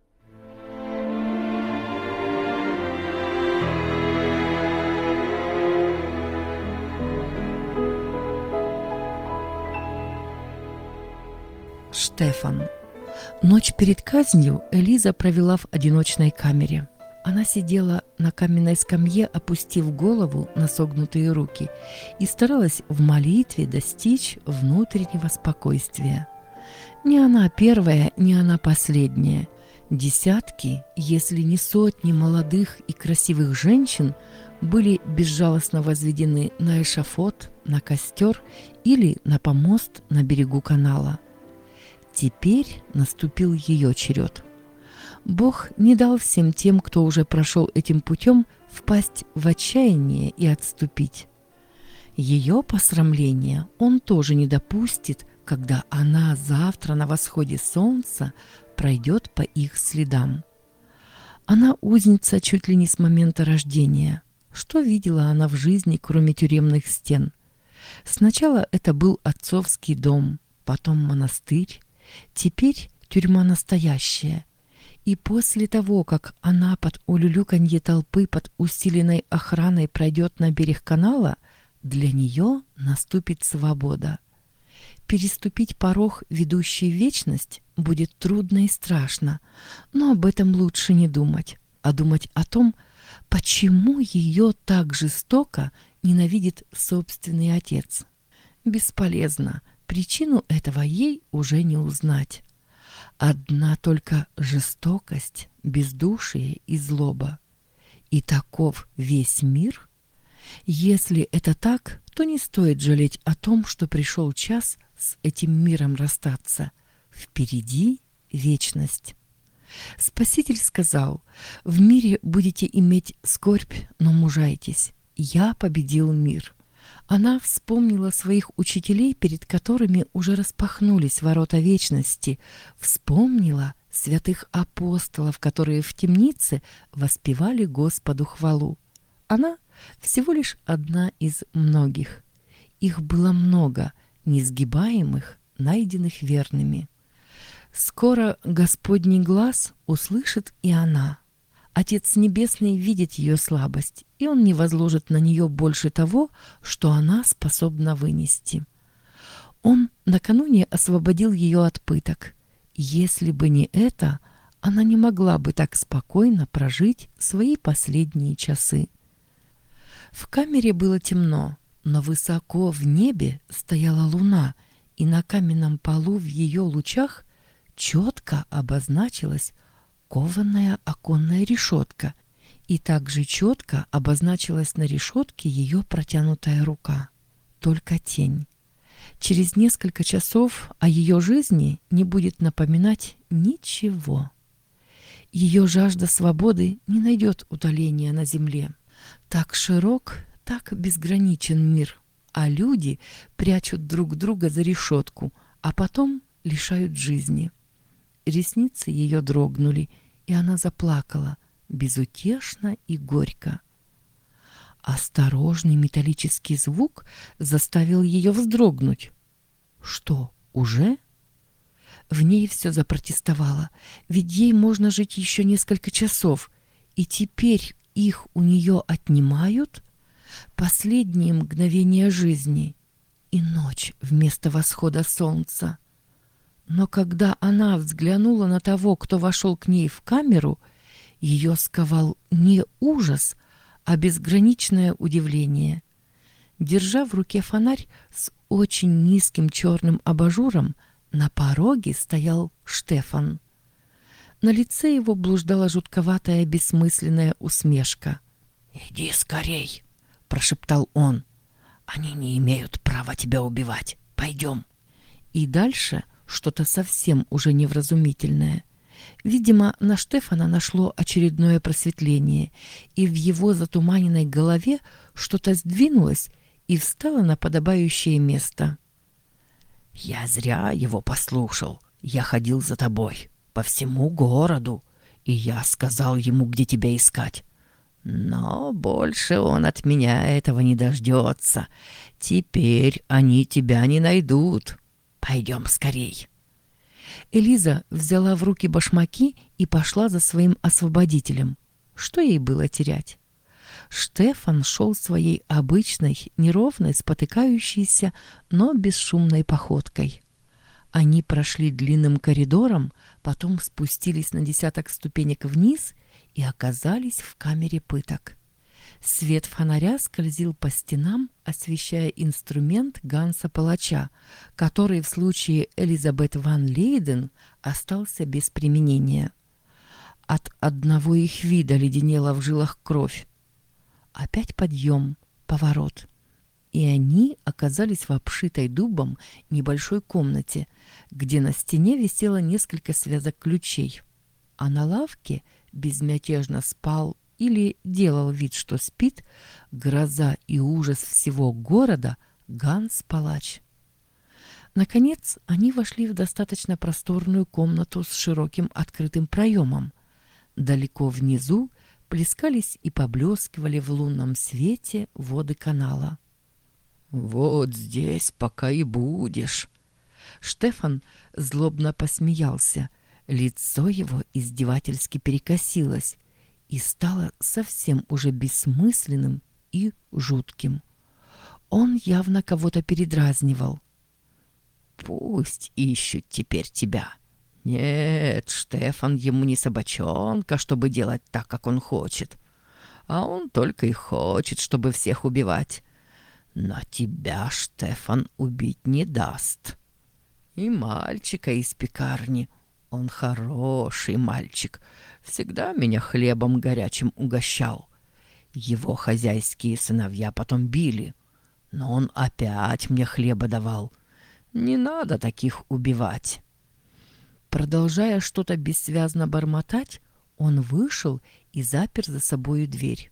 Штефан. Ночь перед казнью Элиза провела в одиночной камере. Она сидела на каменной скамье, опустив голову на согнутые руки, и старалась в молитве достичь внутреннего спокойствия. Не она первая, не она последняя. Десятки, если не сотни молодых и красивых женщин были безжалостно возведены на эшафот, на костер или на помост на берегу канала. Теперь наступил ее черед. Бог не дал всем тем, кто уже прошел этим путем, впасть в отчаяние и отступить. Ее посрамление Он тоже не допустит, когда она завтра на восходе солнца пройдет по их следам. Она узница чуть ли не с момента рождения. Что видела она в жизни, кроме тюремных стен? Сначала это был отцовский дом, потом монастырь, теперь тюрьма настоящая. И после того, как она под улюлюканье толпы под усиленной охраной пройдет на берег канала, для нее наступит свобода. Переступить порог, ведущий в вечность, будет трудно и страшно, но об этом лучше не думать, а думать о том, почему ее так жестоко ненавидит собственный отец. Бесполезно, причину этого ей уже не узнать. Одна только жестокость, бездушие и злоба. И таков весь мир? Если это так, то не стоит жалеть о том, что пришел час с этим миром расстаться. Впереди вечность. Спаситель сказал: «В мире будете иметь скорбь, но мужайтесь. Я победил мир». Она вспомнила своих учителей, перед которыми уже распахнулись ворота вечности, вспомнила святых апостолов, которые в темнице воспевали Господу хвалу. Она всего лишь одна из многих. Их было много, несгибаемых, найденных верными. Скоро Господний глаз услышит и она. Отец Небесный видит ее слабость, и Он не возложит на нее больше того, что она способна вынести. Он накануне освободил ее от пыток. Если бы не это, она не могла бы так спокойно прожить свои последние часы. В камере было темно, но высоко в небе стояла луна, и на каменном полу в ее лучах четко обозначилась кованая оконная решетка, и также четко обозначилась на решетке ее протянутая рука. Только тень. Через несколько часов о ее жизни не будет напоминать ничего. Ее жажда свободы не найдет утоления на земле. Так широк, так безграничен мир, а люди прячут друг друга за решетку, а потом лишают жизни. Ресницы ее дрогнули, и она заплакала, безутешно и горько. Осторожный металлический звук заставил ее вздрогнуть. Что, уже? В ней все запротестовало, ведь ей можно жить еще несколько часов, и теперь их у нее отнимают? Последние мгновения жизни и ночь вместо восхода солнца. Но когда она взглянула на того, кто вошел к ней в камеру, ее сковал не ужас, а безграничное удивление. Держа в руке фонарь с очень низким черным абажуром, на пороге стоял Штефан. На лице его блуждала жутковатая бессмысленная усмешка. «Иди скорей!» — прошептал он. «Они не имеют права тебя убивать. Пойдем!» И дальше что-то совсем уже невразумительное. Видимо, на Штефана нашло очередное просветление, и в его затуманенной голове что-то сдвинулось и встало на подобающее место. «Я зря его послушал. Я ходил за тобой по всему городу, и я сказал ему, где тебя искать. Но больше он от меня этого не дождется. Теперь они тебя не найдут. Пойдем скорей». Элиза взяла в руки башмаки и пошла за своим освободителем. Что ей было терять? Штефан шел своей обычной, неровной, спотыкающейся, но бесшумной походкой. Они прошли длинным коридором, потом спустились на десяток ступенек вниз и оказались в камере пыток. Свет фонаря скользил по стенам, освещая инструмент Ганса-палача, который в случае Элизабет ван Лейден остался без применения. От одного их вида леденела в жилах кровь. Опять подъем, поворот. И они оказались в обшитой дубом небольшой комнате, где на стене висело несколько связок ключей. А на лавке безмятежно спал или делал вид, что спит, гроза и ужас всего города Ганс-палач. Наконец они вошли в достаточно просторную комнату с широким открытым проемом. Далеко внизу плескались и поблескивали в лунном свете воды канала. «Вот здесь пока и будешь». Штефан злобно посмеялся. Лицо его издевательски перекосилось и стало совсем уже бессмысленным и жутким. Он явно кого-то передразнивал.
Пусть ищут теперь тебя. Нет, Штефан ему не собачонка, чтобы делать так, как он хочет. А он только и хочет, чтобы всех убивать. Но тебя Штефан убить не даст. И мальчика из пекарни. Он хороший мальчик. Всегда меня хлебом горячим угощал. Его хозяйские сыновья потом били. Но он опять мне хлеба давал. Не надо таких убивать. Продолжая что-то бессвязно бормотать, он вышел и запер за собою дверь.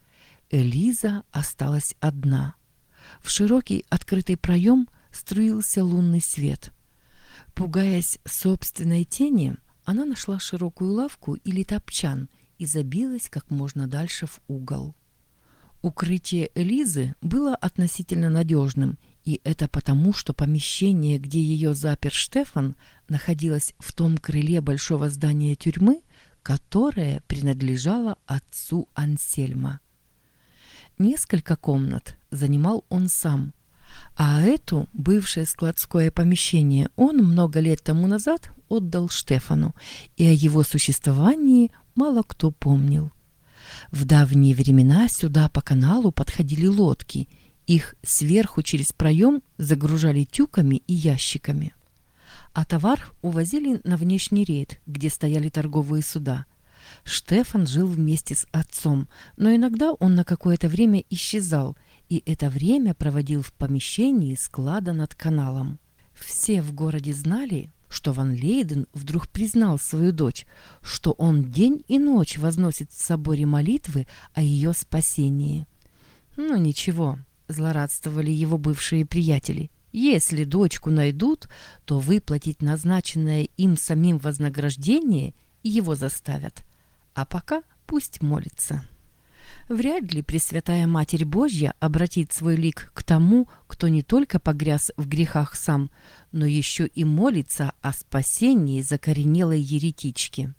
Элиза осталась одна. В широкий открытый проем струился лунный свет. Пугаясь собственной тени, она нашла широкую лавку или топчан и забилась как можно дальше в угол. Укрытие Элизы было относительно надежным, и это потому, что помещение, где ее запер Штефан, находилось в том крыле большого здания тюрьмы, которое принадлежало отцу Ансельма. Несколько комнат занимал он сам, а эту, бывшее складское помещение, он много лет тому назад отдал Штефану, и о его существовании мало кто помнил. В давние времена сюда по каналу подходили лодки, их сверху через проем загружали тюками и ящиками. А товар увозили на внешний рейд, где стояли торговые суда. Штефан жил вместе с отцом, но иногда он на какое-то время исчезал, и это время проводил в помещении склада над каналом. Все в городе знали, что Ван Лейден вдруг признал свою дочь, что он день и ночь возносит в соборе молитвы о ее спасении. Ну ничего, злорадствовали его бывшие приятели. Если дочку найдут, то выплатить назначенное им самим вознаграждение его заставят. А пока пусть молится. Вряд ли Пресвятая Матерь Божья обратит свой лик к тому, кто не только погряз в грехах сам, но еще и молится о спасении закоренелой еретички.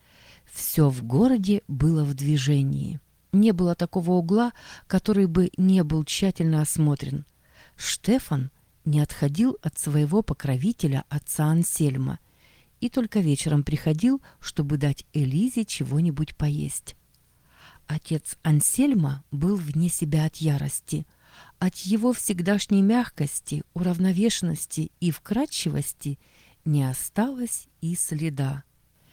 Все в городе было в движении. Не было такого угла, который бы не был тщательно осмотрен. Штефан не отходил от своего покровителя, отца Ансельма, и только вечером приходил, чтобы дать Элизе чего-нибудь поесть. Отец Ансельма был вне себя от ярости. От его всегдашней мягкости, уравновешенности и вкрадчивости не осталось и следа.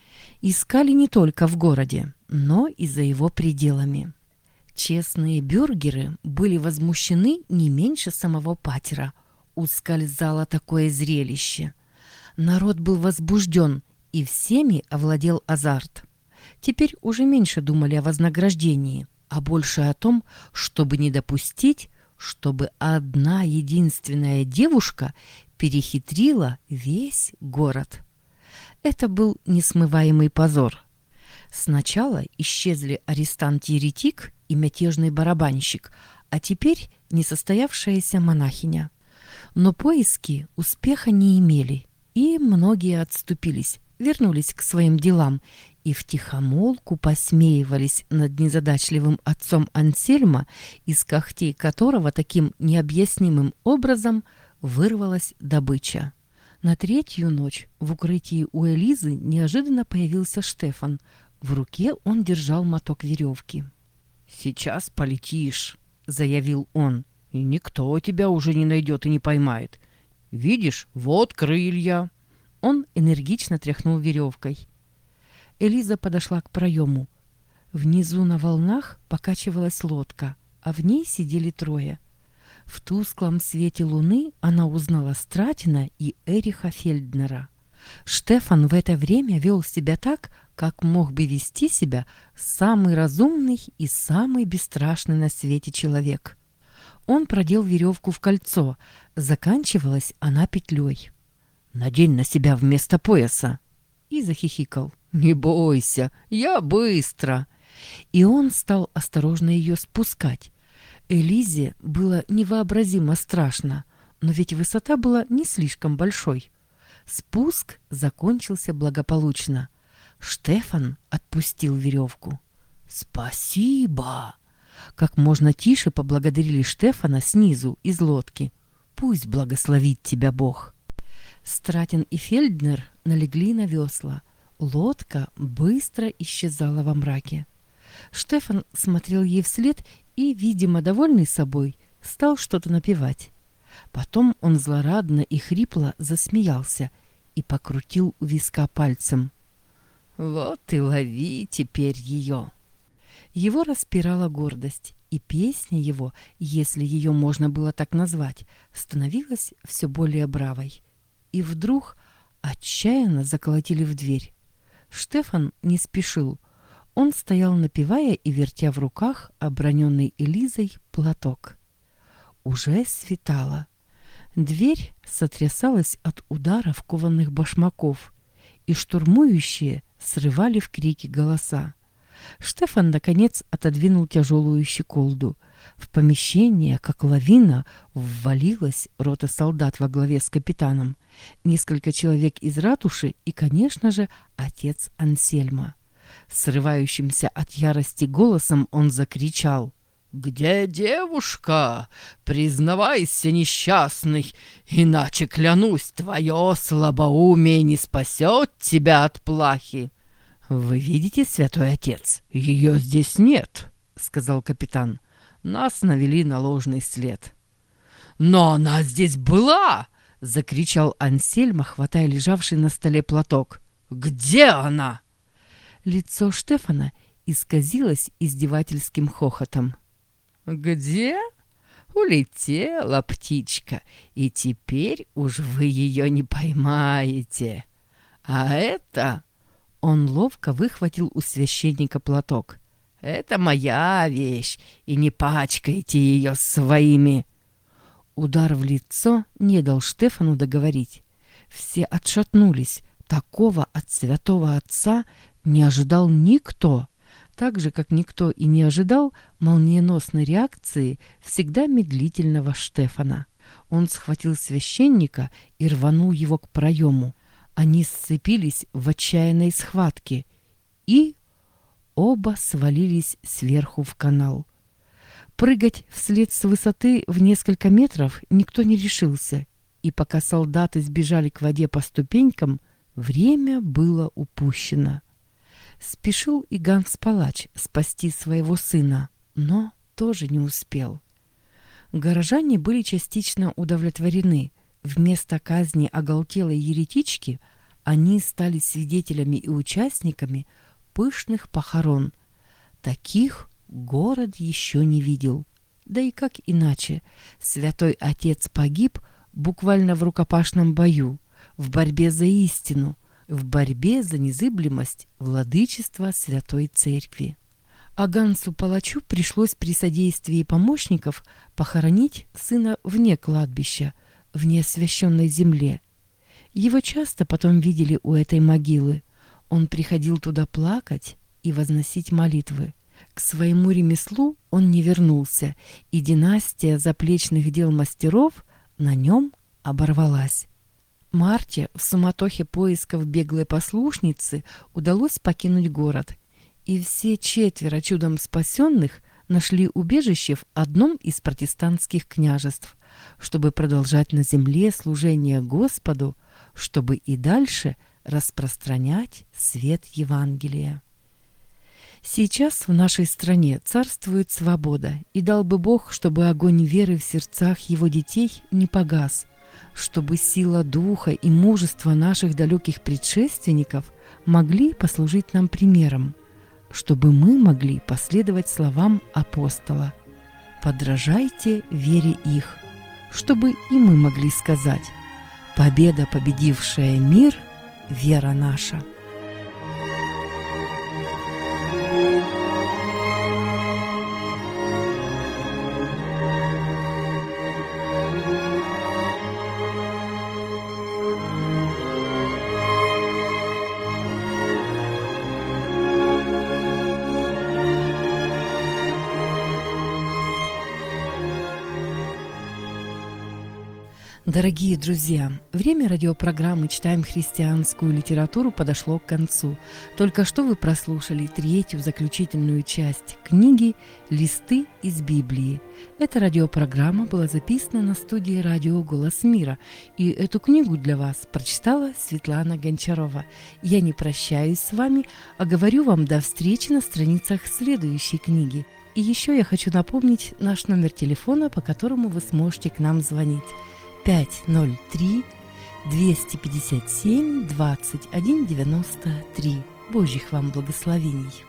Искали не только в городе, но и за его пределами. Честные бюргеры были возмущены не меньше самого Патера. Ускользало такое зрелище. Народ был возбужден, и всеми овладел азарт. Теперь уже меньше думали о вознаграждении, а больше о том, чтобы не допустить, чтобы одна единственная девушка перехитрила весь город. Это был несмываемый позор. Сначала исчезли арестант-еретик и мятежный барабанщик, а теперь несостоявшаяся монахиня. Но поиски успеха не имели, и многие отступились, вернулись к своим делам и втихомолку посмеивались над незадачливым отцом Ансельма, из когтей которого таким необъяснимым образом вырвалась добыча. На третью ночь в укрытии у Элизы неожиданно появился Штефан. В руке он держал моток веревки.
«Сейчас полетишь», — заявил он, — «и никто тебя уже не найдет и не поймает. Видишь, вот крылья».
Он энергично тряхнул веревкой. Элиза подошла к проему. Внизу на волнах покачивалась лодка, а в ней сидели трое. В тусклом свете луны она узнала Стратина и Эриха Фельднера. Штефан в это время вел себя так, как мог бы вести себя самый разумный и самый бесстрашный на свете человек. Он продел веревку в кольцо, заканчивалась она петлей.
«Надень на себя вместо пояса!»
И захихикал.
«Не бойся, я быстро!»
И он стал осторожно ее спускать. Элизе было невообразимо страшно, но ведь высота была не слишком большой. Спуск закончился благополучно. Штефан отпустил веревку. «Спасибо!» Как можно тише поблагодарили Штефана снизу, из лодки. «Пусть благословит тебя Бог!» Стратин и Фельднер налегли на весла. Лодка быстро исчезала во мраке. Штефан смотрел ей вслед и, видимо, довольный собой, стал что-то напевать. Потом он злорадно и хрипло засмеялся и покрутил у виска пальцем. «Вот и лови теперь ее!» Его распирала гордость, и песня его, если ее можно было так назвать, становилась все более бравой. И вдруг отчаянно заколотили в дверь. Штефан не спешил. Он стоял, напевая и вертя в руках оброненный Элизой платок. Уже светало. Дверь сотрясалась от ударов кованых башмаков, и штурмующие срывали в крики голоса. Штефан, наконец, отодвинул тяжелую щеколду. В помещение, как лавина, ввалилась рота солдат во главе с капитаном, несколько человек из ратуши и, конечно же, отец Ансельма. Срывающимся от ярости голосом он закричал: «Где девушка? Признавайся, несчастный, иначе, клянусь, твое слабоумие не спасет тебя от плахи». «Вы видите, святой отец, ее здесь нет», — сказал капитан. «Нас навели на ложный след». «Но она здесь была!» — закричал Ансельма, хватая лежавший на столе платок. «Где она?» Лицо Штефана исказилось издевательским хохотом. «Где? Улетела птичка, и теперь уж вы ее не поймаете. А это...» Он ловко выхватил у священника платок. «Это моя вещь, и не пачкайте ее своими...» Удар в лицо не дал Штефану договорить. Все отшатнулись. Такого от святого отца не ожидал никто. Так же, как никто и не ожидал молниеносной реакции всегда медлительного Штефана. Он схватил священника и рванул его к проему. Они сцепились в отчаянной схватке, и оба свалились сверху в канал. Прыгать вслед с высоты в несколько метров никто не решился, и пока солдаты сбежали к воде по ступенькам, время было упущено. Спешил и Ганс-палач спасти своего сына, но тоже не успел. Горожане были частично удовлетворены. Вместо казни оголтелой еретички они стали свидетелями и участниками пышных похорон. Таких город еще не видел. Да и как иначе? Святой Отец погиб буквально в рукопашном бою, в борьбе за истину, в борьбе за незыблемость владычества Святой Церкви. А Гансу-палачу пришлось при содействии помощников похоронить сына вне кладбища, в неосвященной земле. Его часто потом видели у этой могилы. Он приходил туда плакать и возносить молитвы. К своему ремеслу он не вернулся, и династия заплечных дел мастеров на нем оборвалась. Марте в суматохе поисков беглой послушницы удалось покинуть город, и все четверо чудом спасенных нашли убежище в одном из протестантских княжеств, чтобы продолжать на земле служение Господу, чтобы и дальше распространять свет Евангелия. Сейчас в нашей стране царствует свобода, и дал бы Бог, чтобы огонь веры в сердцах его детей не погас, чтобы сила духа и мужество наших далеких предшественников могли послужить нам примером, чтобы мы могли последовать словам апостола: «Подражайте вере их», чтобы и мы могли сказать: «Победа, победившая мир, вера наша». Дорогие друзья, время радиопрограммы «Читаем христианскую литературу» подошло к концу. Только что вы прослушали третью заключительную часть книги «Листы из Библии». Эта радиопрограмма была записана на студии радио «Голос мира», и эту книгу для вас прочитала Светлана Гончарова. Я не прощаюсь с вами, а говорю вам до встречи на страницах следующей книги. И еще я хочу напомнить наш номер телефона, по которому вы сможете к нам звонить. пять ноль три двести пятьдесят семь двадцать один девяносто три. Божьих вам благословений!